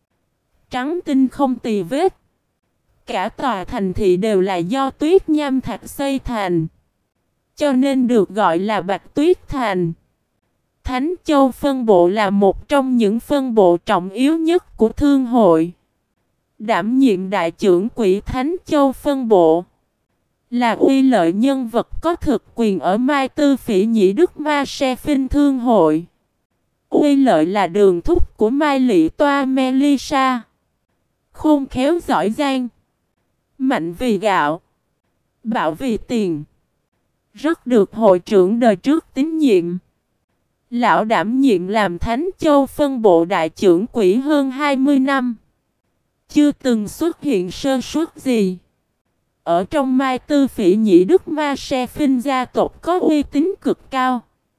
Trắng tinh không tì vết. Cả tòa thành thị đều là do tuyết nham thạch xây thành. Cho nên được gọi là Bạch Tuyết Thành. Thánh Châu phân bộ là một trong những phân bộ trọng yếu nhất của thương hội. Đảm nhiệm đại trưởng quỹ Thánh Châu phân bộ. Là uy lợi nhân vật có thực quyền ở Mai Tư Phỉ Nhĩ Đức Ma Se Phinh thương hội. Uy lợi là đường thúc của Mai Lị Toa Melissa. Khôn khéo giỏi giang. Mạnh vì gạo. Bạo vì tiền. Rất được hội trưởng đời trước tín nhiệm. Lão đảm nhiệm làm Thánh Châu phân bộ đại trưởng quỹ hơn hai mươi năm. Chưa từng xuất hiện sơ suất gì. Ở trong Mai Tư Phỉ Nhĩ Đức Ma Se Phinh gia tộc có uy tín cực cao.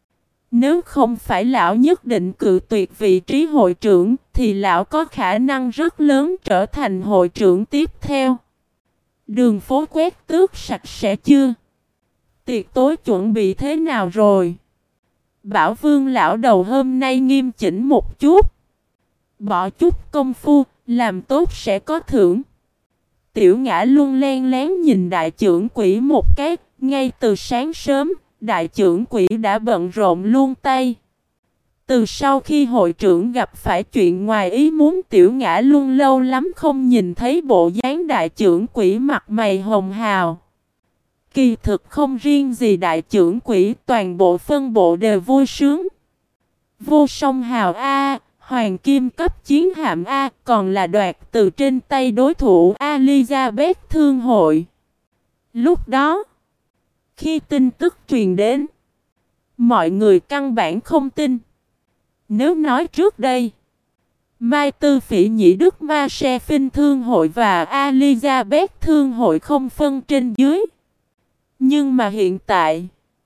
Nếu không phải lão nhất định cự tuyệt vị trí hội trưởng, thì lão có khả năng rất lớn trở thành hội trưởng tiếp theo. Đường phố quét tước sạch sẽ chưa? Tiệc tối chuẩn bị thế nào rồi? Bảo Vương lão đầu hôm nay nghiêm chỉnh một chút. Bỏ chút công phu, làm tốt sẽ có thưởng. Tiểu Ngã luôn len lén nhìn đại trưởng quỹ một cái, ngay từ sáng sớm, đại trưởng quỹ đã bận rộn luôn tay. Từ sau khi hội trưởng gặp phải chuyện ngoài ý muốn, Tiểu Ngã luôn lâu lắm không nhìn thấy bộ dáng đại trưởng quỹ mặt mày hồng hào. Kỳ thực không riêng gì đại trưởng quỹ, toàn bộ phân bộ đều vui sướng. Vô Song Hào A, Hoàng Kim cấp chiến hạm A, còn là đoạt từ trên tay đối thủ Elizabeth thương hội. Lúc đó, khi tin tức truyền đến, mọi người căn bản không tin. Nếu nói trước đây, Mai Tư Phỉ Nhĩ Đức Ma Se Phinh thương hội và Elizabeth thương hội không phân trên dưới. Nhưng mà hiện tại,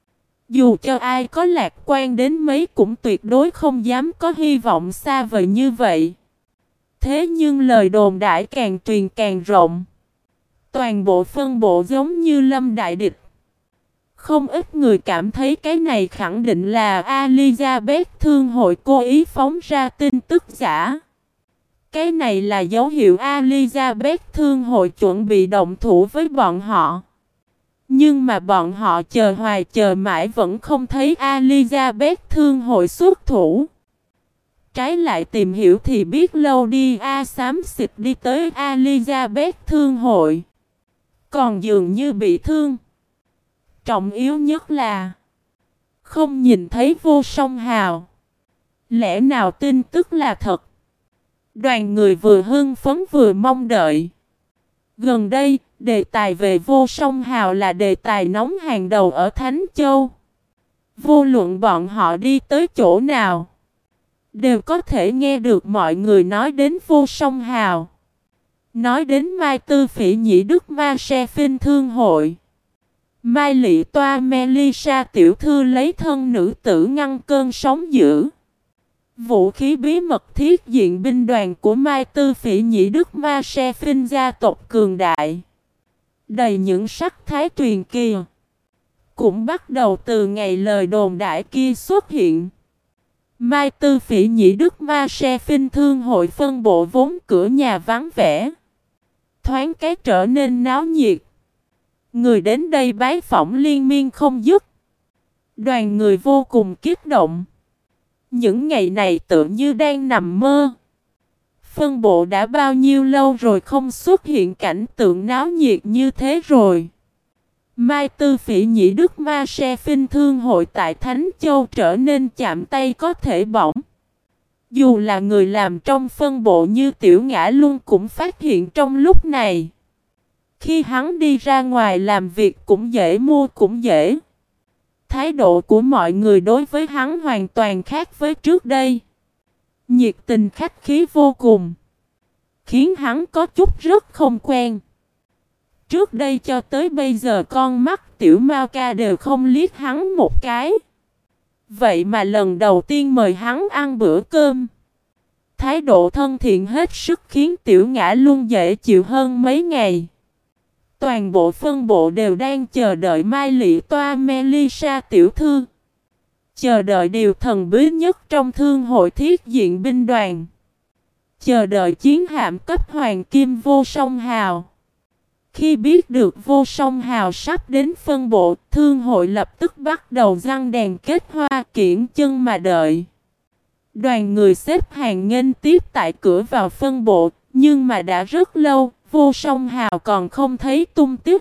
dù cho ai có lạc quan đến mấy cũng tuyệt đối không dám có hy vọng xa vời như vậy. Thế nhưng lời đồn đãi càng truyền càng rộng. Toàn bộ phân bộ giống như lâm đại địch. Không ít người cảm thấy cái này khẳng định là Elizabeth thương hội cố ý phóng ra tin tức giả. Cái này là dấu hiệu Elizabeth thương hội chuẩn bị động thủ với bọn họ. Nhưng mà bọn họ chờ hoài chờ mãi vẫn không thấy Elizabeth thương hội xuất thủ. Trái lại tìm hiểu thì biết lâu đi A xám xịt đi tới Elizabeth thương hội. Còn dường như bị thương. Trọng yếu nhất là không nhìn thấy Vô Song Hào. Lẽ nào tin tức là thật? Đoàn người vừa hưng phấn vừa mong đợi. Gần đây, đề tài về Vô Song Hào là đề tài nóng hàng đầu ở Thánh Châu. Vô luận bọn họ đi tới chỗ nào, đều có thể nghe được mọi người nói đến Vô Song Hào. Nói đến Mai Tư Phỉ Nhĩ Đức Ma Se Phinh thương hội. Mai Lị Toa Melissa tiểu thư lấy thân nữ tử ngăn cơn sóng dữ. Vũ khí bí mật thiết diện binh đoàn của Mai Tư Phỉ Nhĩ Đức Ma Se Phinh gia tộc cường đại. Đầy những sắc thái truyền kỳ. Cũng bắt đầu từ ngày lời đồn đại kia xuất hiện. Mai Tư Phỉ Nhĩ Đức Ma Se Phinh thương hội phân bộ vốn cửa nhà vắng vẻ. thoáng cái trở nên náo nhiệt. Người đến đây bái phỏng liên miên không dứt. Đoàn người vô cùng kích động. Những ngày này tự như đang nằm mơ. Phân bộ đã bao nhiêu lâu rồi không xuất hiện cảnh tượng náo nhiệt như thế rồi. Mai Tư Phỉ Nhĩ Đức Ma Se Phinh Thương hội tại Thánh Châu trở nên chạm tay có thể bỏng. Dù là người làm trong phân bộ như Tiểu Ngã Luân cũng phát hiện trong lúc này. Khi hắn đi ra ngoài làm việc cũng dễ, mua cũng dễ. Thái độ của mọi người đối với hắn hoàn toàn khác với trước đây. Nhiệt tình khách khí vô cùng, khiến hắn có chút rất không quen. Trước đây cho tới bây giờ con mắt Tiểu Mao Ca đều không liếc hắn một cái. Vậy mà lần đầu tiên mời hắn ăn bữa cơm. Thái độ thân thiện hết sức khiến Tiểu Ngã luôn dễ chịu hơn mấy ngày. Toàn bộ phân bộ đều đang chờ đợi Mai Lị Toa Melissa tiểu thư. Chờ đợi điều thần bí nhất trong thương hội thiết diện binh đoàn. Chờ đợi chiến hạm cấp hoàng kim Vô Song Hào. Khi biết được Vô Song Hào sắp đến phân bộ, thương hội lập tức bắt đầu giăng đèn kết hoa kiển chân mà đợi. Đoàn người xếp hàng nghênh tiếp tại cửa vào phân bộ, nhưng mà đã rất lâu, Vô Song Hào còn không thấy tung tích.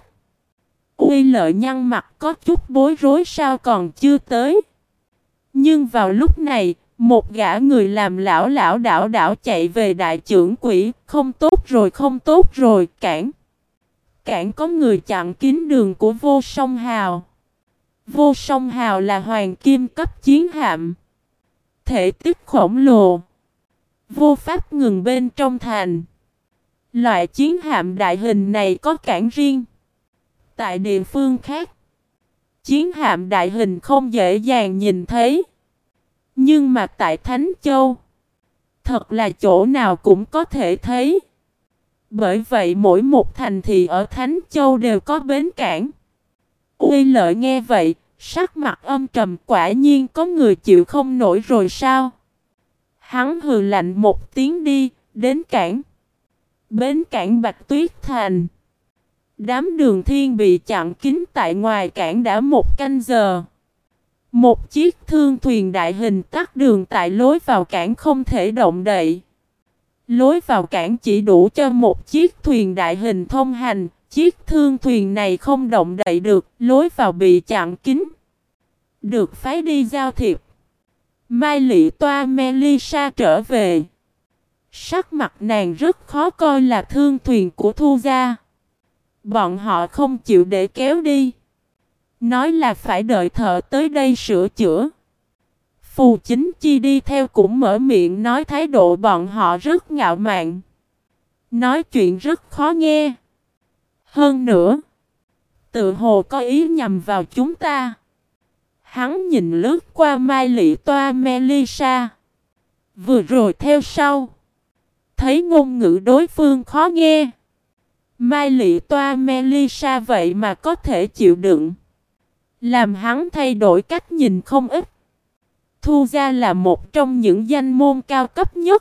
Uy Lợi nhăn mặt có chút bối rối sao còn chưa tới. Nhưng vào lúc này, một gã người làm lão lão đảo đảo chạy về đại trưởng quỹ, không tốt rồi không tốt rồi, cản. Cản có người chặn kín đường của Vô Song Hào. Vô Song Hào là hoàng kim cấp chiến hạm. Thể tích khổng lồ. Vô pháp ngừng bên trong thành. Loại chiến hạm đại hình này có cản riêng. Tại địa phương khác, chiến hạm đại hình không dễ dàng nhìn thấy. Nhưng mà tại Thánh Châu, thật là chỗ nào cũng có thể thấy. Bởi vậy mỗi một thành thị ở Thánh Châu đều có bến cảng. Uy Lợi nghe vậy, sắc mặt âm trầm, quả nhiên có người chịu không nổi rồi sao? Hắn hừ lạnh một tiếng đi, đến cảng. Bến cảng Bạch Tuyết Thành. Đám Đường Thiên bị chặn kín tại ngoài cảng đã một canh giờ. Một chiếc thương thuyền đại hình tắt đường tại lối vào cảng không thể động đậy. Lối vào cảng chỉ đủ cho một chiếc thuyền đại hình thông hành. Chiếc thương thuyền này không động đậy được, lối vào bị chặn kín. Được phái đi giao thiệp. Mai Lị Toa Melissa trở về. Sắc mặt nàng rất khó coi là thương thuyền của Thu gia. Bọn họ không chịu để kéo đi. Nói là phải đợi thợ tới đây sửa chữa. Phù Chính Chi đi theo cũng mở miệng nói thái độ bọn họ rất ngạo mạn. Nói chuyện rất khó nghe. Hơn nữa, tự hồ có ý nhằm vào chúng ta. Hắn nhìn lướt qua Mai Lị Toa Melissa. Vừa rồi theo sau. Thấy ngôn ngữ đối phương khó nghe. Mai Lị Toa Melissa vậy mà có thể chịu đựng. Làm hắn thay đổi cách nhìn không ít. Thu gia là một trong những danh môn cao cấp nhất.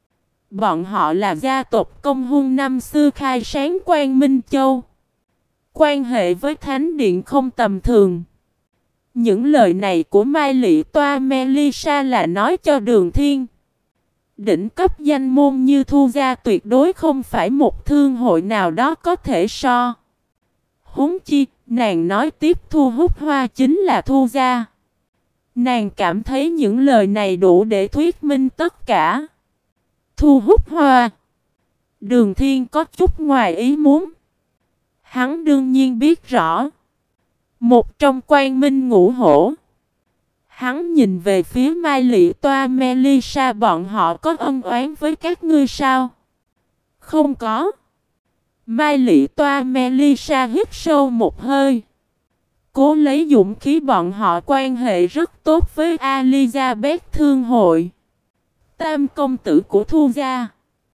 Bọn họ là gia tộc công hung năm xưa khai sáng Quang Minh Châu. Quan hệ với Thánh Điện không tầm thường. Những lời này của Mai Lị Toa Melissa là nói cho Đường Thiên. Đỉnh cấp danh môn như Thu gia tuyệt đối không phải một thương hội nào đó có thể so. Huống chi, nàng nói tiếp thu hút hoa chính là Thu gia. Nàng cảm thấy những lời này đủ để thuyết minh tất cả. Thu hút hoa. Đường Thiên có chút ngoài ý muốn. Hắn đương nhiên biết rõ. Một trong Quang Minh ngũ hổ. Hắn nhìn về phía Mai Lị Toa Melissa, bọn họ có ân oán với các ngươi sao? Không có. Mai Lị Toa Melissa hít sâu một hơi. Cố lấy dũng khí, bọn họ quan hệ rất tốt với Elizabeth thương hội. Tam công tử của Thu gia.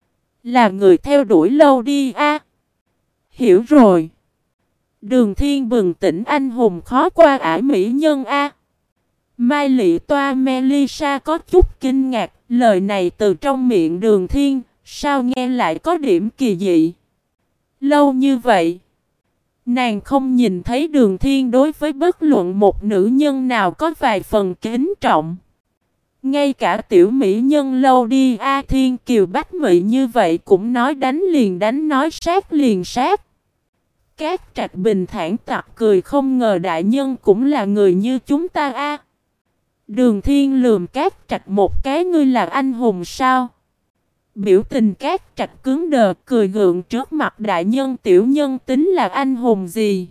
Là người theo đuổi lâu đi a. À? Hiểu rồi. Đường Thiên bừng tỉnh, anh hùng khó qua ải mỹ nhân a. À? Mai Lị Toa Melissa có chút kinh ngạc, lời này từ trong miệng Đường Thiên, sao nghe lại có điểm kỳ dị. Lâu như vậy, nàng không nhìn thấy Đường Thiên đối với bất luận một nữ nhân nào có vài phần kính trọng. Ngay cả tiểu mỹ nhân Lâu đi A Thiên Kiều Bách Mị như vậy cũng nói đánh liền đánh, nói sát liền sát. Cát Trạch bình thản tặc cười, không ngờ đại nhân cũng là người như chúng ta a. Đường Thiên lườm Cát Trạch một cái, ngươi là anh hùng sao? Biểu tình Cát Trạch cứng đờ, cười gượng trước mặt đại nhân, tiểu nhân tính là anh hùng gì?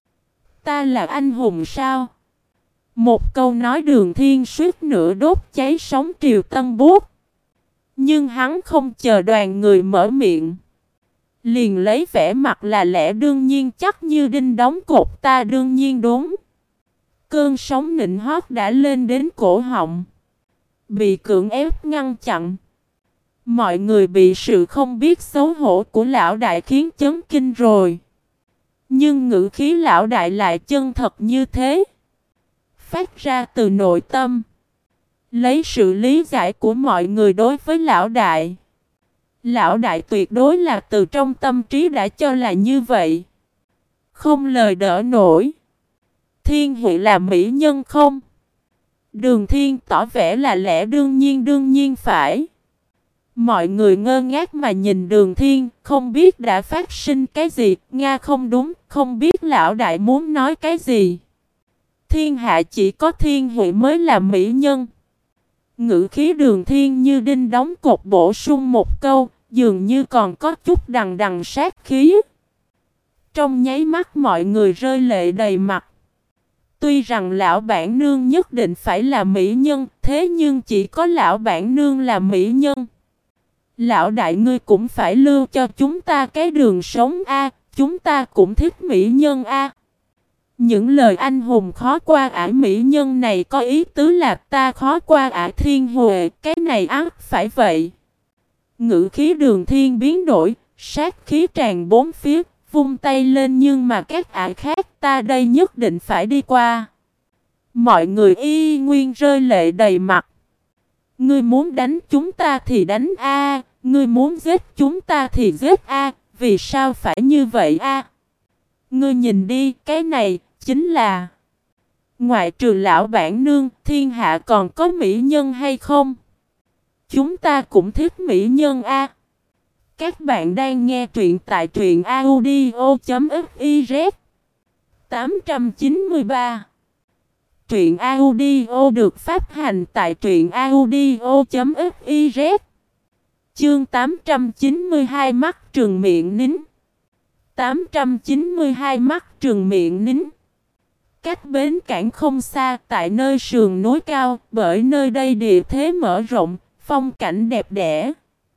Ta là anh hùng sao? Một câu nói Đường Thiên suýt nữa đốt cháy sóng triều Tân Bút. Nhưng hắn không chờ đoàn người mở miệng, liền lấy vẻ mặt là lẽ đương nhiên chắc như đinh đóng cột, ta đương nhiên đúng. Cơn sóng nịnh hót đã lên đến cổ họng, bị cưỡng ép ngăn chặn. Mọi người bị sự không biết xấu hổ của lão đại khiến chấn kinh rồi. Nhưng ngữ khí lão đại lại chân thật như thế, phát ra từ nội tâm, lấy sự lý giải của mọi người đối với lão đại. Lão đại tuyệt đối là từ trong tâm trí đã cho là như vậy. Không lời đỡ nổi. Thiên Huệ là mỹ nhân không? Đường Thiên tỏ vẻ là lẽ đương nhiên đương nhiên phải. Mọi người ngơ ngác mà nhìn Đường Thiên, không biết đã phát sinh cái gì. Nga không đúng, không biết lão đại muốn nói cái gì. Thiên hạ chỉ có Thiên Huệ mới là mỹ nhân. Ngữ khí Đường Thiên như đinh đóng cột bổ sung một câu, dường như còn có chút đằng đằng sát khí. Trong nháy mắt mọi người rơi lệ đầy mặt. Tuy rằng lão bản nương nhất định phải là mỹ nhân, thế nhưng chỉ có lão bản nương là mỹ nhân. Lão đại ngươi cũng phải lưu cho chúng ta cái đường sống a, chúng ta cũng thích mỹ nhân a. Những lời anh hùng khó qua ải mỹ nhân này có ý tứ là ta khó qua ải Thiên Huệ, cái này ác phải vậy. Ngữ khí Đường Thiên biến đổi, sát khí tràn bốn phía, vung tay lên, nhưng mà các ải khác ta đây nhất định phải đi qua. Mọi người y nguyên rơi lệ đầy mặt. Ngươi muốn đánh chúng ta thì đánh a, ngươi muốn giết chúng ta thì giết a, vì sao phải như vậy a? Ngươi nhìn đi, cái này chính là ngoại trừ lão bản nương, thiên hạ còn có mỹ nhân hay không? Chúng ta cũng thích mỹ nhân a. Các bạn đang nghe truyện tại truyện audio chấm fiz. tám trăm chín mươi ba. Truyện audio được phát hành tại truyện audio chấm fiz. Chương tám trăm chín mươi hai, mắt trừng miệng nín. tám trăm chín mươi hai mắt trừng miệng nín. Cách bến cảng không xa, tại nơi sườn núi cao, bởi nơi đây địa thế mở rộng, phong cảnh đẹp đẽ.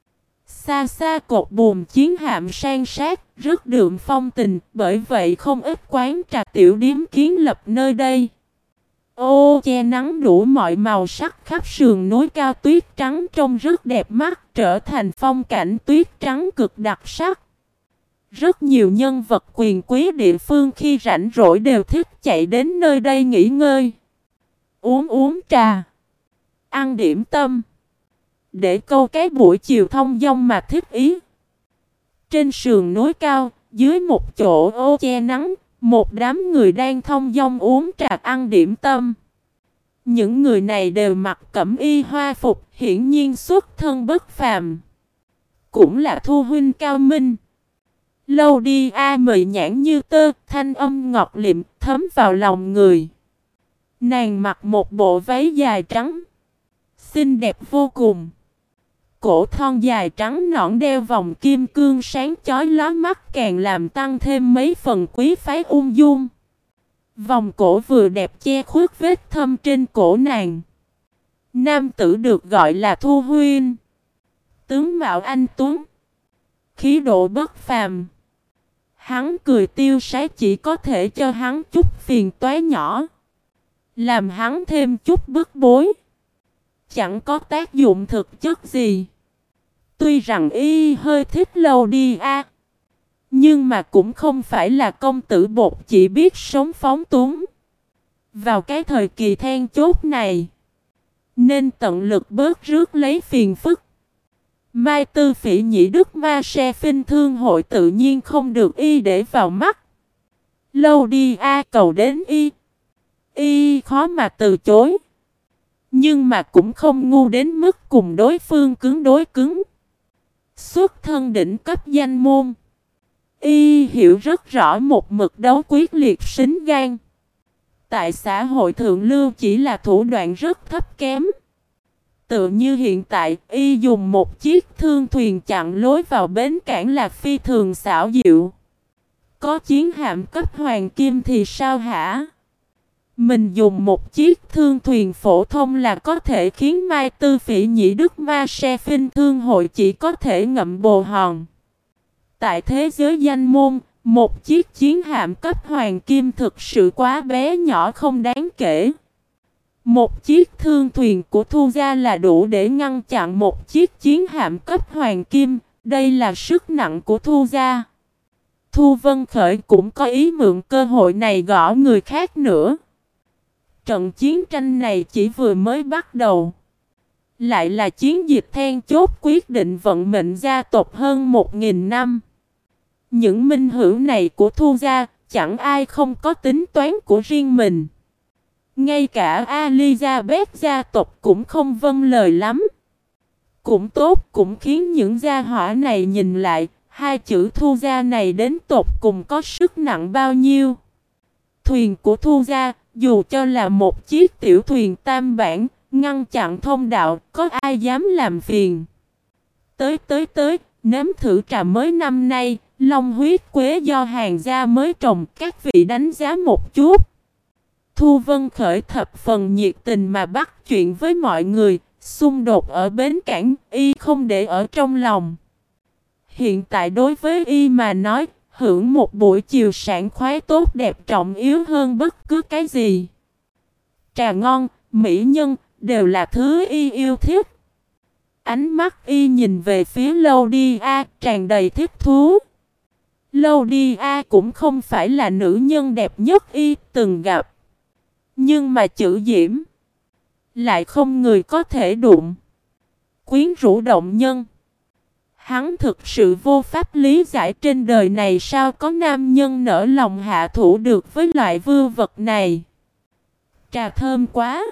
Xa xa cột buồm chiến hạm san sát, rất đượm phong tình, bởi vậy không ít quán trà tiểu điếm kiến lập nơi đây. Ô che nắng đủ mọi màu sắc khắp sườn núi cao tuyết trắng trông rất đẹp mắt, trở thành phong cảnh tuyết trắng cực đặc sắc. Rất nhiều nhân vật quyền quý địa phương khi rảnh rỗi đều thích chạy đến nơi đây nghỉ ngơi, uống uống trà, ăn điểm tâm, để câu cái buổi chiều thông dong mà thích ý. Trên sườn núi cao, dưới một chỗ ô che nắng, một đám người đang thông dong uống trà ăn điểm tâm. Những người này đều mặc cẩm y hoa phục, hiển nhiên xuất thân bất phàm. Cũng là thu huynh cao minh. Lâu đi a mị nhãn như tơ, thanh âm ngọt liệm, thấm vào lòng người. Nàng mặc một bộ váy dài trắng, xinh đẹp vô cùng. Cổ thon dài trắng nõn đeo vòng kim cương sáng chói lóa mắt, càng làm tăng thêm mấy phần quý phái ung dung. Vòng cổ vừa đẹp che khuất vết thâm trên cổ nàng. Nam tử được gọi là Thu Huynh, tướng mạo anh tuấn, khí độ bất phàm. Hắn cười tiêu sái, chỉ có thể cho hắn chút phiền toái nhỏ, làm hắn thêm chút bức bối, chẳng có tác dụng thực chất gì. Tuy rằng y hơi thích Lâu đi a, nhưng mà cũng không phải là công tử bột chỉ biết sống phóng túng. Vào cái thời kỳ then chốt này, nên tận lực bớt rước lấy phiền phức. Mai Tư Phỉ Nhĩ Đức Ma Se Phinh Thương hội tự nhiên không được y để vào mắt. Lâu đi a cầu đến y. Y khó mà từ chối. Nhưng mà cũng không ngu đến mức cùng đối phương cứng đối cứng. Xuất thân đỉnh cấp danh môn. Y hiểu rất rõ một mực đấu quyết liệt xính gan. Tại xã hội thượng lưu chỉ là thủ đoạn rất thấp kém. Tựa như hiện tại, y dùng một chiếc thương thuyền chặn lối vào bến cảng là phi thường xảo diệu. Có chiến hạm cấp hoàng kim thì sao hả? Mình dùng một chiếc thương thuyền phổ thông là có thể khiến Mai Tư Phỉ Nhĩ Đức Ma Se Phinh Thương hội chỉ có thể ngậm bồ hòn. Tại thế giới danh môn, một chiếc chiến hạm cấp hoàng kim thực sự quá bé nhỏ không đáng kể. Một chiếc thương thuyền của Thu gia là đủ để ngăn chặn một chiếc chiến hạm cấp hoàng kim, đây là sức nặng của Thu gia. Thu Vân Khởi cũng có ý mượn cơ hội này gõ người khác nữa. Trận chiến tranh này chỉ vừa mới bắt đầu. Lại là chiến dịch then chốt quyết định vận mệnh gia tộc hơn một nghìn năm. Những minh hữu này của Thu gia, chẳng ai không có tính toán của riêng mình. Ngay cả Elizabeth gia tộc cũng không vâng lời lắm. Cũng tốt, cũng khiến những gia hỏa này nhìn lại, hai chữ Thu gia này đến tột cùng có sức nặng bao nhiêu. Thuyền của Thu gia, dù cho là một chiếc tiểu thuyền tam bản, ngăn chặn thông đạo, có ai dám làm phiền. Tới tới tới, nếm thử trà mới năm nay, long huyết quế do hàng gia mới trồng, các vị đánh giá một chút. Thu Vân Khởi thập phần nhiệt tình mà bắt chuyện với mọi người, xung đột ở bến cảng, y không để ở trong lòng. Hiện tại đối với y mà nói, hưởng một buổi chiều sảng khoái tốt đẹp trọng yếu hơn bất cứ cái gì. Trà ngon, mỹ nhân, đều là thứ y yêu thích. Ánh mắt y nhìn về phía Lâu Đi A tràn đầy thích thú. Lâu Đi A cũng không phải là nữ nhân đẹp nhất y từng gặp. Nhưng mà chữ diễm lại không người có thể đụng. Quyến rũ động nhân. Hắn thực sự vô pháp lý giải trên đời này sao có nam nhân nỡ lòng hạ thủ được với loại vưu vật này. Trà thơm quá.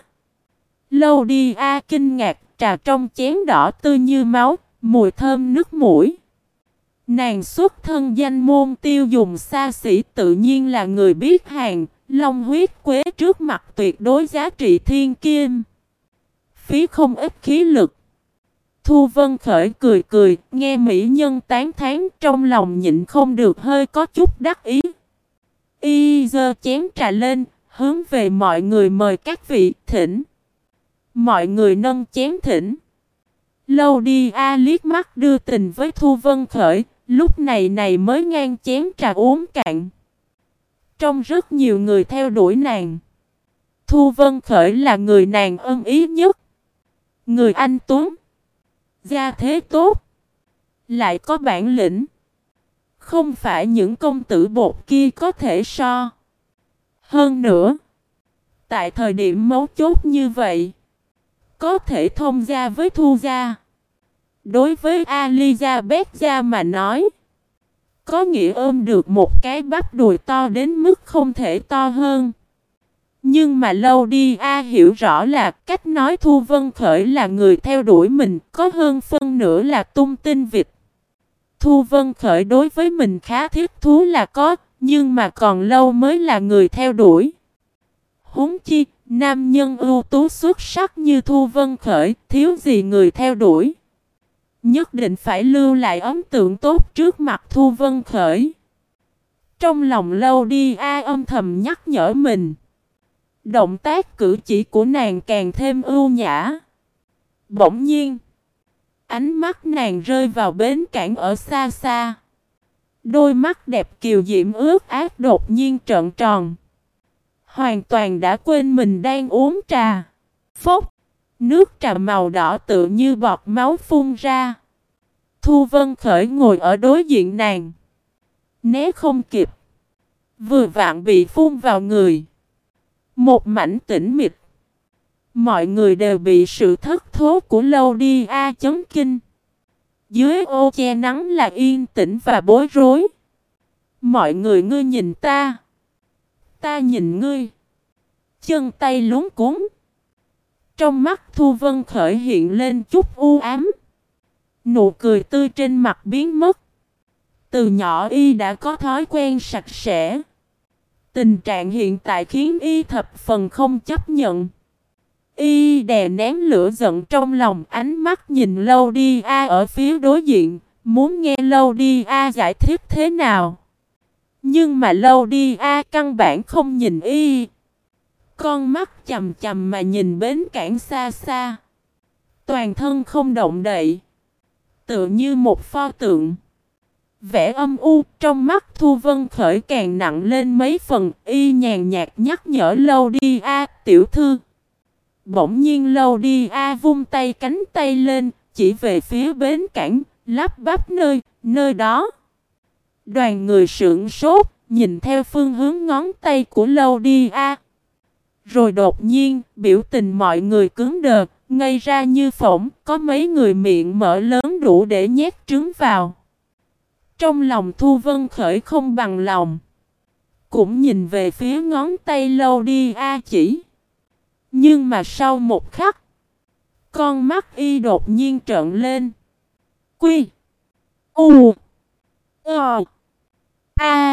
Lâu Đi A kinh ngạc, trà trong chén đỏ tươi như máu, mùi thơm nước mũi. Nàng xuất thân danh môn tiêu dùng xa xỉ tự nhiên là người biết hàng, long huyết quế trước mặt tuyệt đối giá trị thiên kim. Phí không ít khí lực. Thu Vân Khởi cười cười, nghe mỹ nhân tán thán trong lòng nhịn không được hơi có chút đắc ý. Y giơ chén trà lên, hướng về mọi người mời các vị thỉnh. Mọi người nâng chén thỉnh. Lâu Đi A liếc mắt đưa tình với Thu Vân Khởi, lúc này này mới ngang chén trà uống cạn. Trong rất nhiều người theo đuổi nàng, Thu Vân Khởi là người nàng ưng ý nhất. Người anh tuấn, gia thế tốt, lại có bản lĩnh. Không phải những công tử bột kia có thể so. Hơn nữa, tại thời điểm mấu chốt như vậy, có thể thông gia với Thu gia. Đối với Elizabeth gia mà nói, có nghĩa ôm được một cái bắp đùi to đến mức không thể to hơn. Nhưng mà Lâu Đi A hiểu rõ là cách nói Thu Vân Khởi là người theo đuổi mình, có hơn phân nửa là tung tin vịt. Thu Vân Khởi đối với mình khá thích thú là có, nhưng mà còn lâu mới là người theo đuổi. Huống chi, nam nhân ưu tú xuất sắc như Thu Vân Khởi, thiếu gì người theo đuổi. Nhất định phải lưu lại ấn tượng tốt trước mặt Thu Vân Khởi. Trong lòng Lâu Đi A âm thầm nhắc nhở mình. Động tác cử chỉ của nàng càng thêm ưu nhã. Bỗng nhiên, ánh mắt nàng rơi vào bến cảng ở xa xa. Đôi mắt đẹp kiều diễm ướt át đột nhiên trợn tròn. Hoàn toàn đã quên mình đang uống trà. Phốc, nước trà màu đỏ tựa như bọt máu phun ra. Thu Vân Khởi ngồi ở đối diện nàng. Né không kịp. Vừa vặn bị phun vào người. Một mảnh tĩnh mịch. Mọi người đều bị sự thất thố của Lâu Đi A chấn kinh. Dưới ô che nắng là yên tĩnh và bối rối. Mọi người ngươi nhìn ta, ta nhìn ngươi. Chân tay luống cuống. Trong mắt Thu Vân Khởi hiện lên chút u ám. Nụ cười tươi trên mặt biến mất. Từ nhỏ y đã có thói quen sạch sẽ. Tình trạng hiện tại khiến y thập phần không chấp nhận. Y đè nén lửa giận trong lòng, ánh mắt nhìn Laudia ở phía đối diện, muốn nghe Laudia giải thích thế nào. Nhưng mà Laudia căn bản không nhìn y. Con mắt chằm chằm mà nhìn bến cảng xa xa. Toàn thân không động đậy, tựa như một pho tượng. Vẻ âm u trong mắt Thu Vân Khởi càng nặng lên mấy phần. Y nhàn nhạt nhắc nhở Laudia, tiểu thư. Bỗng nhiên Laudia vung tay cánh tay lên, chỉ về phía bến cảng, lắp bắp nơi, nơi đó. Đoàn người sững sốt, nhìn theo phương hướng ngón tay của Laudia. Rồi đột nhiên, biểu tình mọi người cứng đờ, ngây ra như phỗng, có mấy người miệng mở lớn đủ để nhét trứng vào. Trong lòng Thu Vân Khởi không bằng lòng, cũng nhìn về phía ngón tay Laudia chỉ. Nhưng mà sau một khắc, con mắt y đột nhiên trợn lên. Quy U Ờ A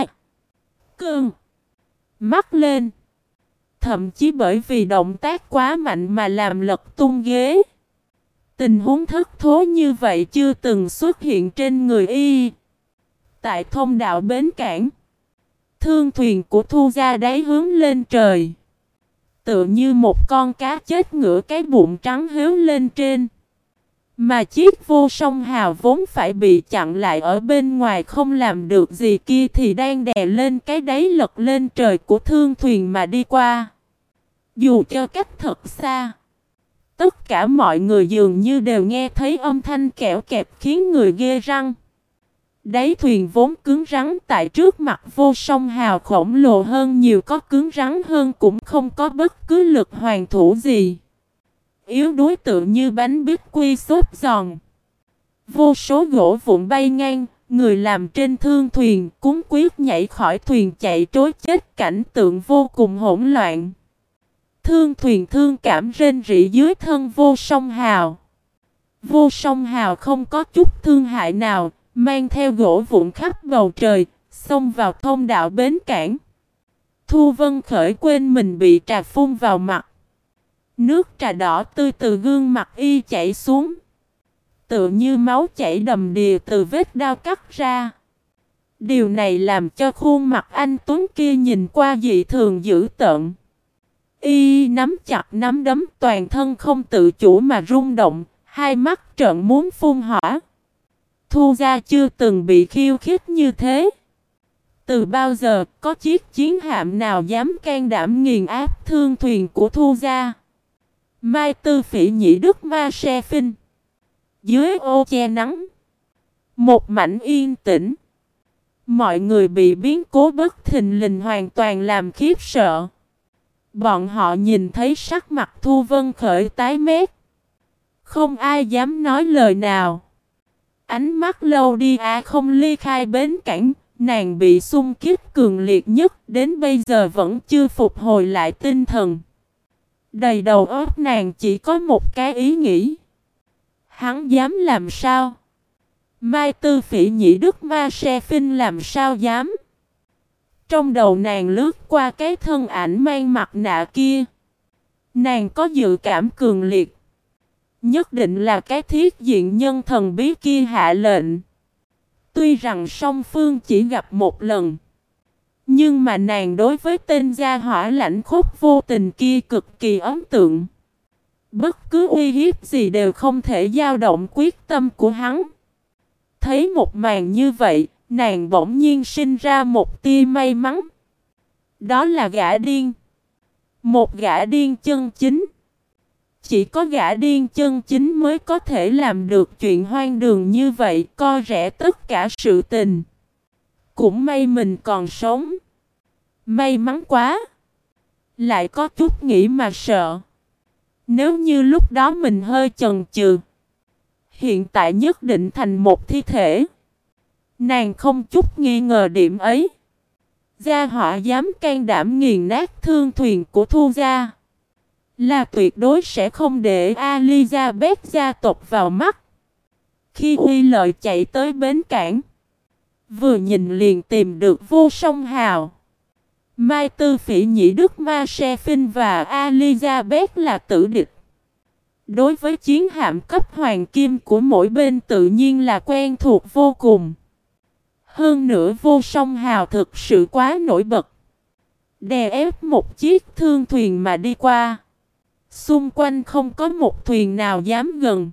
Cơn mắt lên. Thậm chí bởi vì động tác quá mạnh mà làm lật tung ghế. Tình huống thất thố như vậy chưa từng xuất hiện trên người y. Tại thông đạo bến cảng, thương thuyền của Thu gia đáy hướng lên trời, tựa như một con cá chết ngửa cái bụng trắng héo lên trên. Mà chiếc vô song hào vốn phải bị chặn lại ở bên ngoài không làm được gì kia thì đang đè lên cái đáy lật lên trời của thương thuyền mà đi qua. Dù cho cách thật xa, tất cả mọi người dường như đều nghe thấy âm thanh kẽo kẹp khiến người ghê răng. Đáy thuyền vốn cứng rắn, tại trước mặt vô song hào khổng lồ hơn nhiều, có cứng rắn hơn cũng không có bất cứ lực hoàn thủ gì. Yếu đuối tựa như bánh bít quy xốp giòn. Vô số gỗ vụn bay ngang, người làm trên thương thuyền cuống quyết nhảy khỏi thuyền chạy trối chết, cảnh tượng vô cùng hỗn loạn. Thương thuyền thương cảm rên rỉ dưới thân vô song hào. Vô song hào không có chút thương hại nào, mang theo gỗ vụn khắp bầu trời, xông vào thông đạo bến cảng. Thu Vân Khởi quên mình bị trà phun vào mặt. Nước trà đỏ tươi từ gương mặt y chảy xuống, tựa như máu chảy đầm đìa từ vết đao cắt ra. Điều này làm cho khuôn mặt anh tuấn kia nhìn qua dị thường dữ tợn. Y nắm chặt nắm đấm, toàn thân không tự chủ mà rung động, hai mắt trợn muốn phun hỏa. Thu gia chưa từng bị khiêu khích như thế. Từ bao giờ có chiếc chiến hạm nào dám can đảm nghiền áp thương thuyền của Thu gia? Mai Tư Phỉ Nhĩ Đức Ma Se Phinh. Dưới ô che nắng, một mảnh yên tĩnh. Mọi người bị biến cố bất thình lình hoàn toàn làm khiếp sợ. Bọn họ nhìn thấy sắc mặt Thu Vân Khởi tái mét. Không ai dám nói lời nào. Ánh mắt Laudia không ly khai bến cảng. Nàng bị xung kích cường liệt nhất, đến bây giờ vẫn chưa phục hồi lại tinh thần. Đầy đầu óc nàng chỉ có một cái ý nghĩ. Hắn dám làm sao? Mai Tư Phỉ Nhĩ Đức Ma Se Phinh làm sao dám? Trong đầu nàng lướt qua cái thân ảnh mang mặt nạ kia. Nàng có dự cảm cường liệt. Nhất định là cái thiết diện nhân thần bí kia hạ lệnh. Tuy rằng song phương chỉ gặp một lần, nhưng mà nàng đối với tên gia hỏa lãnh khốc vô tình kia cực kỳ ấn tượng. Bất cứ uy hiếp gì đều không thể dao động quyết tâm của hắn. Thấy một màn như vậy, nàng bỗng nhiên sinh ra một tia may mắn. Đó là gã điên. Một gã điên chân chính. Chỉ có gã điên chân chính mới có thể làm được chuyện hoang đường như vậy, co rẽ tất cả sự tình. Cũng may mình còn sống. May mắn quá. Lại có chút nghĩ mà sợ. Nếu như lúc đó mình hơi chần chừ, hiện tại nhất định thành một thi thể. Nàng không chút nghi ngờ điểm ấy. Gia họa dám can đảm nghiền nát thương thuyền của Thu gia, là tuyệt đối sẽ không để Elizabeth gia tộc vào mắt. Khi Uy Lợi chạy tới bến cảng, vừa nhìn liền tìm được Vô Song Hào. Mai Tư Phỉ Nhĩ Đức Ma Se Phinh và Elizabeth là tử địch. Đối với chiến hạm cấp hoàng kim của mỗi bên tự nhiên là quen thuộc vô cùng. Hơn nữa Vô Song Hào thực sự quá nổi bật, đè ép một chiếc thương thuyền mà đi qua. Xung quanh không có một thuyền nào dám gần.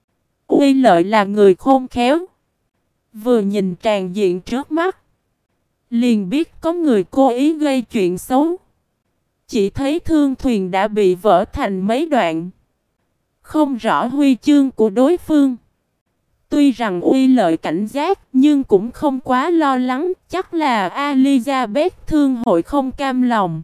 Uy Lợi là người khôn khéo, vừa nhìn tràn diện trước mắt, liền biết có người cố ý gây chuyện xấu. Chỉ thấy thương thuyền đã bị vỡ thành mấy đoạn, không rõ huy chương của đối phương. Tuy rằng Uy Lợi cảnh giác, nhưng cũng không quá lo lắng, chắc là Elizabeth thương hội không cam lòng.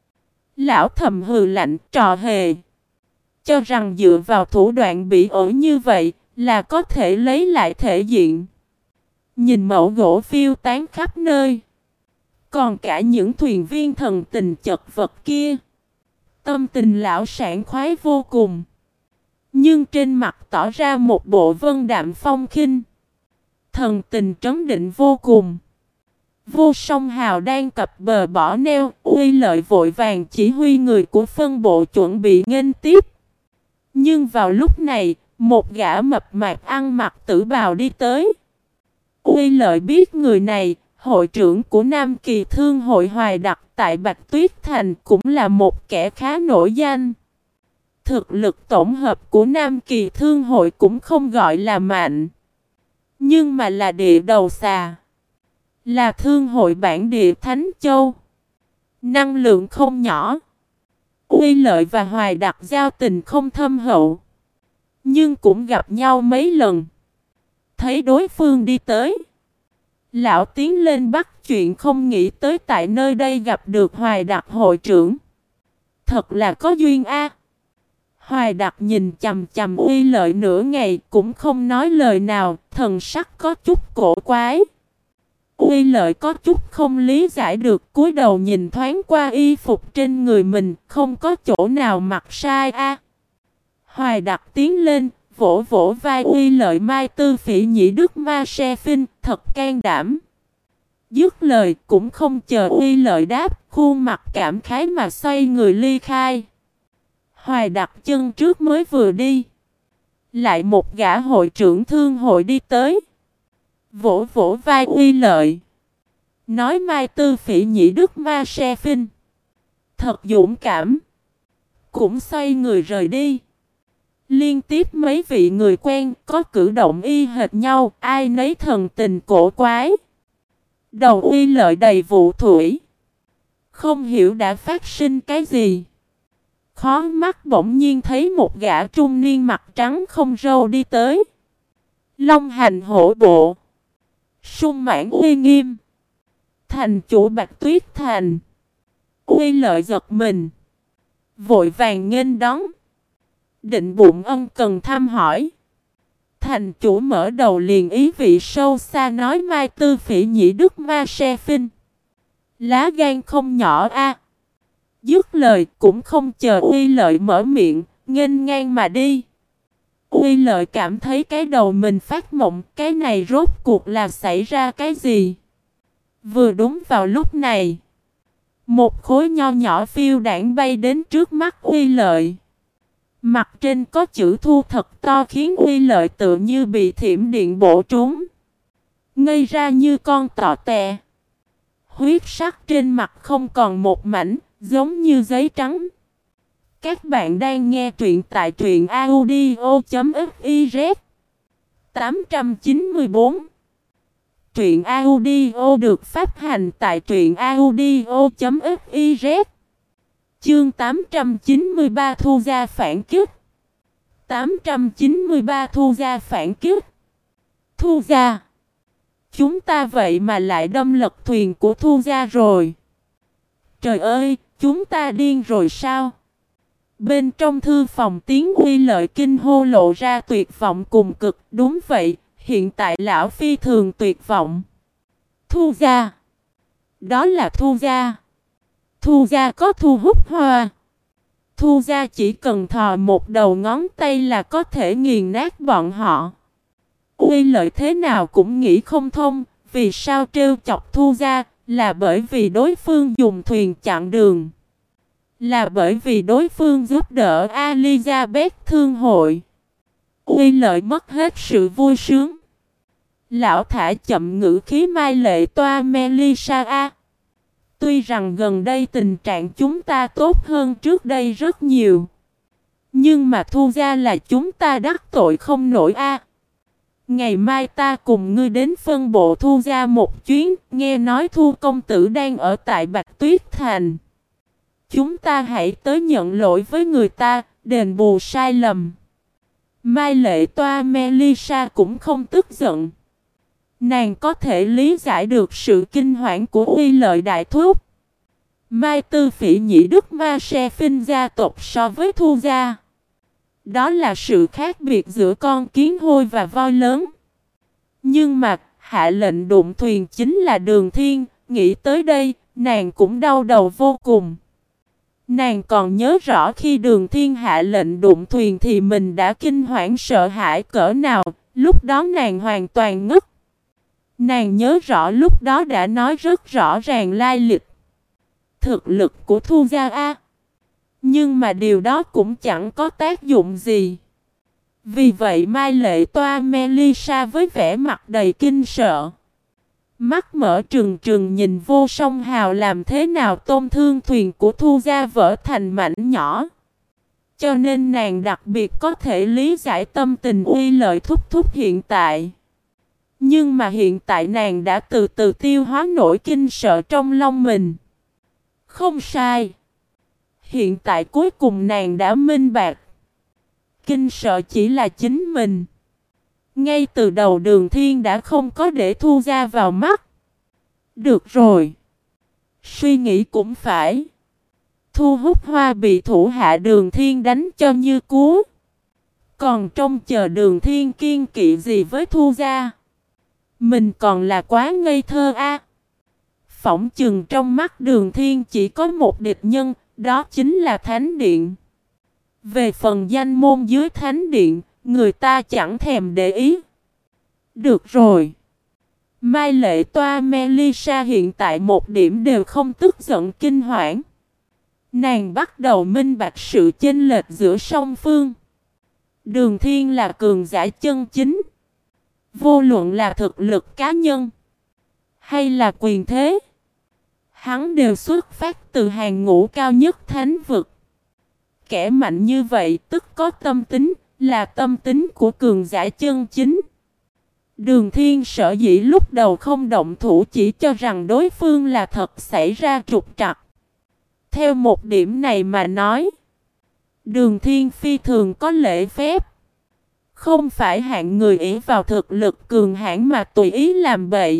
Lão thầm hừ lạnh, trò hề. Cho rằng dựa vào thủ đoạn bị ổi như vậy, là có thể lấy lại thể diện. Nhìn mẫu gỗ phiêu tán khắp nơi, còn cả những thuyền viên thần tình chật vật kia, tâm tình lão sảng khoái vô cùng. Nhưng trên mặt tỏ ra một bộ vân đạm phong khinh, thần tình trấn định vô cùng. Vô Song Hào đang cập bờ bỏ neo, Uy Lợi vội vàng chỉ huy người của phân bộ chuẩn bị nghênh tiếp. Nhưng vào lúc này, một gã mập mạp ăn mặc tử bào đi tới. Uy Lợi biết người này, hội trưởng của Nam Kỳ Thương hội Hoài Đặc tại Bạch Tuyết Thành, cũng là một kẻ khá nổi danh. Thực lực tổng hợp của Nam Kỳ Thương hội cũng không gọi là mạnh, nhưng mà là địa đầu xà, là thương hội bản địa Thánh Châu, năng lượng không nhỏ. Uy Lợi và Hoài Đặc giao tình không thâm hậu, nhưng cũng gặp nhau mấy lần. Thấy đối phương đi tới, lão tiến lên bắt chuyện, không nghĩ tới tại nơi đây gặp được Hoài Đặc hội trưởng. Thật là có duyên a. Hoài Đặc nhìn chằm chằm Uy Lợi nửa ngày cũng không nói lời nào, thần sắc có chút cổ quái. Uy Lợi có chút không lý giải được, cúi đầu nhìn thoáng qua y phục trên người mình, không có chỗ nào mặc sai a. Hoài Đặc tiến lên, vỗ vỗ vai Uy Lợi. Mai Tư Phỉ Nhĩ Đức Ma Se Phinh, thật can đảm. Dứt lời cũng không chờ Uy Lợi đáp, khuôn mặt cảm khái mà xoay người ly khai. Hoài Đặc chân trước mới vừa đi, lại một gã hội trưởng thương hội đi tới, vỗ vỗ vai Uy Lợi, nói Mai Tư Phỉ Nhĩ Đức Ma Se Phinh thật dũng cảm, cũng xoay người rời đi. Liên tiếp mấy vị người quen có cử động y hệt nhau, ai nấy thần tình cổ quái. Đầu Uy Lợi đầy vụ thủy, không hiểu đã phát sinh cái gì. Khó mắt bỗng nhiên thấy một gã trung niên mặt trắng không râu đi tới, long hành hổ bộ, sung mãn uy nghiêm. Thành chủ Bạch Tuyết Thành. Uy Lợi giật mình, vội vàng nghênh đón, định bụng ân cần thăm hỏi. Thành chủ mở đầu liền ý vị sâu xa nói Mai Tư Phỉ Nhĩ Đức Ma Se Phinh, lá gan không nhỏ a. Dứt lời cũng không chờ Uy Lợi mở miệng, nghênh ngang mà đi. Uy Lợi cảm thấy cái đầu mình phát mộng, cái này rốt cuộc là xảy ra cái gì? Vừa đúng vào lúc này, một khối nho nhỏ phiêu đảng bay đến trước mắt Uy Lợi. Mặt trên có chữ Thu thật to khiến Uy Lợi tự như bị thiểm điện bổ trúng, ngây ra như con tọ tè. Huyết sắc trên mặt không còn một mảnh, giống như giấy trắng. Các bạn đang nghe truyện tại truyện audio chấm fiz. tám trăm chín mươi tư. Truyện audio được phát hành tại truyện audio chấm fiz. Chương tám trăm chín mươi ba Thu gia phản kích. tám trăm chín mươi ba Thu gia phản kích. Thu gia, chúng ta vậy mà lại đâm lật thuyền của Thu gia rồi. Trời ơi, chúng ta điên rồi sao? Bên trong thư phòng tiếng Uy Lợi kinh hô lộ ra tuyệt vọng cùng cực. Đúng vậy, hiện tại lão phi thường tuyệt vọng. Thu gia. Đó là Thu gia. Thu gia có thu hút hoa. Thu gia chỉ cần thò một đầu ngón tay là có thể nghiền nát bọn họ. Uy Lợi thế nào cũng nghĩ không thông. Vì sao trêu chọc Thu gia? Là bởi vì đối phương dùng thuyền chặn đường. Là bởi vì đối phương giúp đỡ Elizabeth thương hội. Uy Lợi mất hết sự vui sướng. Lão thả chậm ngữ khí Mai Lệ Toa Melissa A. Tuy rằng gần đây tình trạng chúng ta tốt hơn trước đây rất nhiều. Nhưng mà Thu gia là chúng ta đắc tội không nổi A. Ngày mai ta cùng ngươi đến phân bộ Thu gia một chuyến. Nghe nói Thu công tử đang ở tại Bạch Tuyết Thành. Chúng ta hãy tới nhận lỗi với người ta, đền bù sai lầm. Mai Lệ Toa Melissa cũng không tức giận. Nàng có thể lý giải được sự kinh hoảng của Uy Lợi đại thúc. Mai Tư Phỉ Nhĩ Đức Ma Se Phinh gia tộc so với Thu gia. Đó là sự khác biệt giữa con kiến hôi và voi lớn. Nhưng mà hạ lệnh đụng thuyền chính là Đường Thiên. Nghĩ tới đây, nàng cũng đau đầu vô cùng. Nàng còn nhớ rõ khi Đường Thiên hạ lệnh đụng thuyền thì mình đã kinh hoảng sợ hãi cỡ nào. Lúc đó nàng hoàn toàn ngất. Nàng nhớ rõ lúc đó đã nói rất rõ ràng lai lịch. Thực lực của Thu gia A. Nhưng mà điều đó cũng chẳng có tác dụng gì. Vì vậy Mai Lệ Toa Melissa với vẻ mặt đầy kinh sợ. Mắt mở trừng trừng nhìn Vô Song Hào làm thế nào tôn thương thuyền của Thu gia vỡ thành mảnh nhỏ. Cho nên nàng đặc biệt có thể lý giải tâm tình Uy Lợi thúc thúc hiện tại. Nhưng mà hiện tại nàng đã từ từ tiêu hóa nỗi kinh sợ trong lòng mình. Không sai. Hiện tại cuối cùng nàng đã minh bạch. Kinh sợ chỉ là chính mình. Ngay từ đầu Đường Thiên đã không có để Thu gia vào mắt. Được rồi. Suy nghĩ cũng phải. Thu hút hoa bị thủ hạ Đường Thiên đánh cho như cú. Còn trông chờ Đường Thiên kiên kỵ gì với Thu gia. Mình còn là quá ngây thơ a. À. Phỏng chừng trong mắt Đường Thiên chỉ có một địch nhân, đó chính là Thánh Điện. Về phần danh môn dưới Thánh Điện, người ta chẳng thèm để ý. Được rồi. Mai Lệ Toa Melissa hiện tại một điểm đều không tức giận kinh hoảng. Nàng bắt đầu minh bạch sự chênh lệch giữa song phương. Đường Thiên là cường giả chân chính. Vô luận là thực lực cá nhân hay là quyền thế, hắn đều xuất phát từ hàng ngũ cao nhất thánh vực. Kẻ mạnh như vậy tức có tâm tính, là tâm tính của cường giả chân chính. Đường Thiên sở dĩ lúc đầu không động thủ chỉ cho rằng đối phương là thật xảy ra trục trặc. Theo một điểm này mà nói, Đường Thiên phi thường có lễ phép. Không phải hạng người ỷ vào thực lực cường hãn mà tùy ý làm bậy.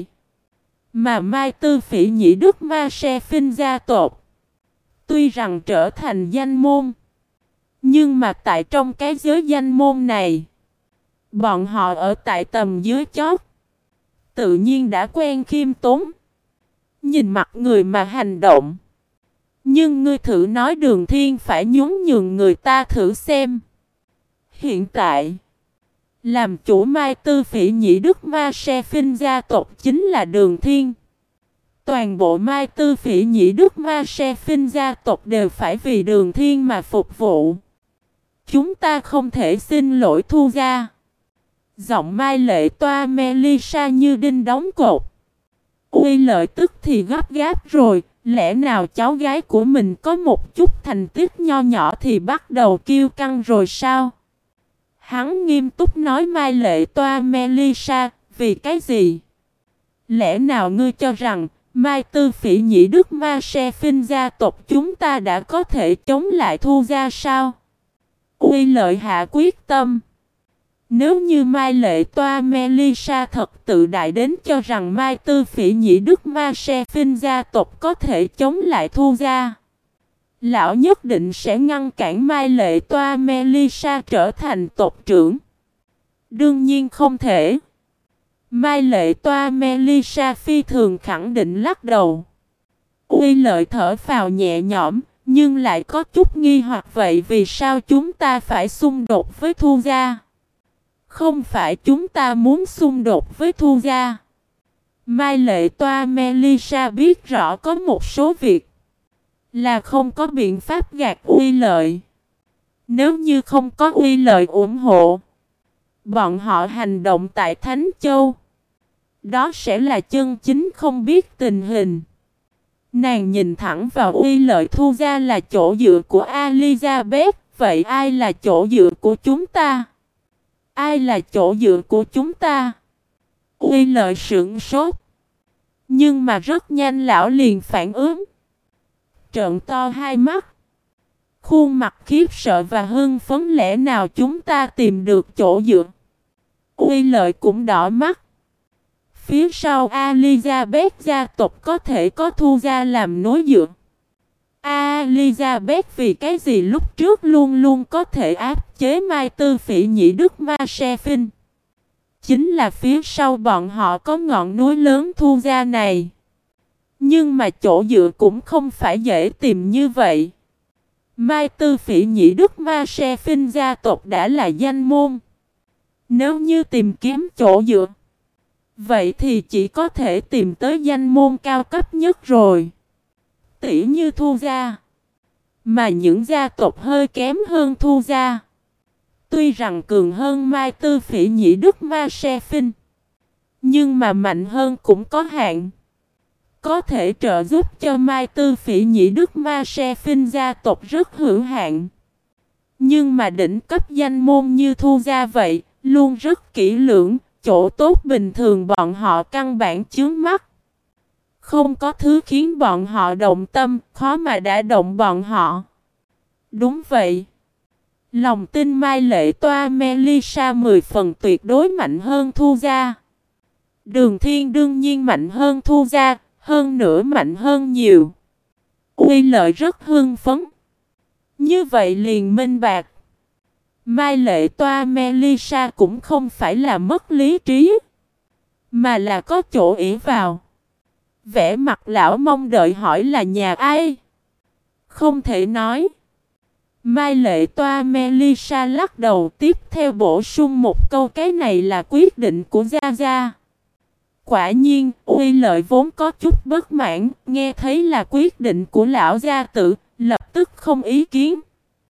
Mà Mai Tư Phỉ Nhĩ Đức Ma Se Phinh gia tộc tuy rằng trở thành danh môn, nhưng mà tại trong cái giới danh môn này, bọn họ ở tại tầm dưới chót, tự nhiên đã quen khiêm tốn, nhìn mặt người mà hành động. Nhưng ngươi thử nói Đường Thiên phải nhún nhường người ta thử xem. Hiện tại, làm chủ Mai Tư Phỉ Nhĩ Đức Ma Se Phinh gia tộc chính là Đường Thiên. Toàn bộ Mai Tư Phỉ Nhĩ Đức Ma Se Phinh gia tộc đều phải vì Đường Thiên mà phục vụ. Chúng ta không thể xin lỗi Thu gia. Giọng Mai Lệ Toa Melissa như đinh đóng cột. Uy Lợi tức thì gấp gáp rồi. Lẽ nào cháu gái của mình có một chút thành tích nho nhỏ thì bắt đầu kiêu căng rồi sao? Hắn nghiêm túc nói Mai Lệ Toa Melissa, vì cái gì? Lẽ nào ngươi cho rằng Mai Tư Phỉ Nhĩ Đức Ma Se Phinh gia tộc chúng ta đã có thể chống lại Thu gia sao? Uy Lợi hạ quyết tâm. Nếu như Mai Lệ Toa Melissa thật tự đại đến cho rằng Mai Tư Phỉ Nhĩ Đức Ma Se Phinh gia tộc có thể chống lại Thu gia, Lão nhất định sẽ ngăn cản Mai Lệ Toa Melissa trở thành tộc trưởng. Đương nhiên không thể. Mai Lệ Toa Melissa phi thường khẳng định lắc đầu. Uy Lợi thở phào nhẹ nhõm, nhưng lại có chút nghi hoặc, vậy vì sao chúng ta phải xung đột với Thu gia? Không phải chúng ta muốn xung đột với Thu gia. Mai Lệ Toa Melissa biết rõ có một số việc là không có biện pháp gạt Uy Lợi. Nếu như không có Uy Lợi ủng hộ, bọn họ hành động tại Thánh Châu, đó sẽ là chân chính không biết tình hình. Nàng nhìn thẳng vào Uy Lợi, Thu gia là chỗ dựa của Elizabeth, vậy ai là chỗ dựa của chúng ta? Ai là chỗ dựa của chúng ta? Uy Lợi sững sốt. Nhưng mà rất nhanh lão liền phản ứng. Trợn to hai mắt, khuôn mặt khiếp sợ và hưng phấn, lẽ nào chúng ta tìm được chỗ dựa? Uy Lợi cũng đỏ mắt. Phía sau Elizabeth gia tộc có thể có Thu gia làm nối dựa. Elizabeth vì cái gì lúc trước luôn luôn có thể áp chế Mai Tư Phỉ Nhĩ Đức Ma Se Phinh? Chính là phía sau bọn họ có ngọn núi lớn Thu gia này. Nhưng mà chỗ dựa cũng không phải dễ tìm như vậy. Mai Tư Phỉ Nhĩ Đức Ma Se Phinh gia tộc đã là danh môn. Nếu như tìm kiếm chỗ dựa, vậy thì chỉ có thể tìm tới danh môn cao cấp nhất rồi. Tỉ như Thu gia. Mà những gia tộc hơi kém hơn Thu gia, tuy rằng cường hơn Mai Tư Phỉ Nhĩ Đức Ma Se Phinh, nhưng mà mạnh hơn cũng có hạn. Có thể trợ giúp cho Mai Tư Phỉ Nhĩ Đức Ma Se Phinh gia tộc rất hữu hạn. Nhưng mà đỉnh cấp danh môn như Thu gia vậy, luôn rất kỹ lưỡng, chỗ tốt bình thường bọn họ căn bản chướng mắt. Không có thứ khiến bọn họ động tâm, khó mà đã động bọn họ. Đúng vậy. Lòng tin Mai Lệ Toa Melissa mười phần tuyệt đối mạnh hơn Thu gia. Đường Thiên đương nhiên mạnh hơn Thu gia, hơn nữa mạnh hơn nhiều. Uy Lợi rất hưng phấn. Như vậy liền minh bạc. Mai Lệ Toa Melissa cũng không phải là mất lý trí, mà là có chỗ ỷ vào. Vẻ mặt lão mong đợi hỏi là nhà ai? Không thể nói. Mai Lệ Toa Melissa lắc đầu, tiếp theo bổ sung một câu, cái này là quyết định của Gia Gia. Quả nhiên, Uy Lợi vốn có chút bất mãn, nghe thấy là quyết định của lão gia tử, lập tức không ý kiến.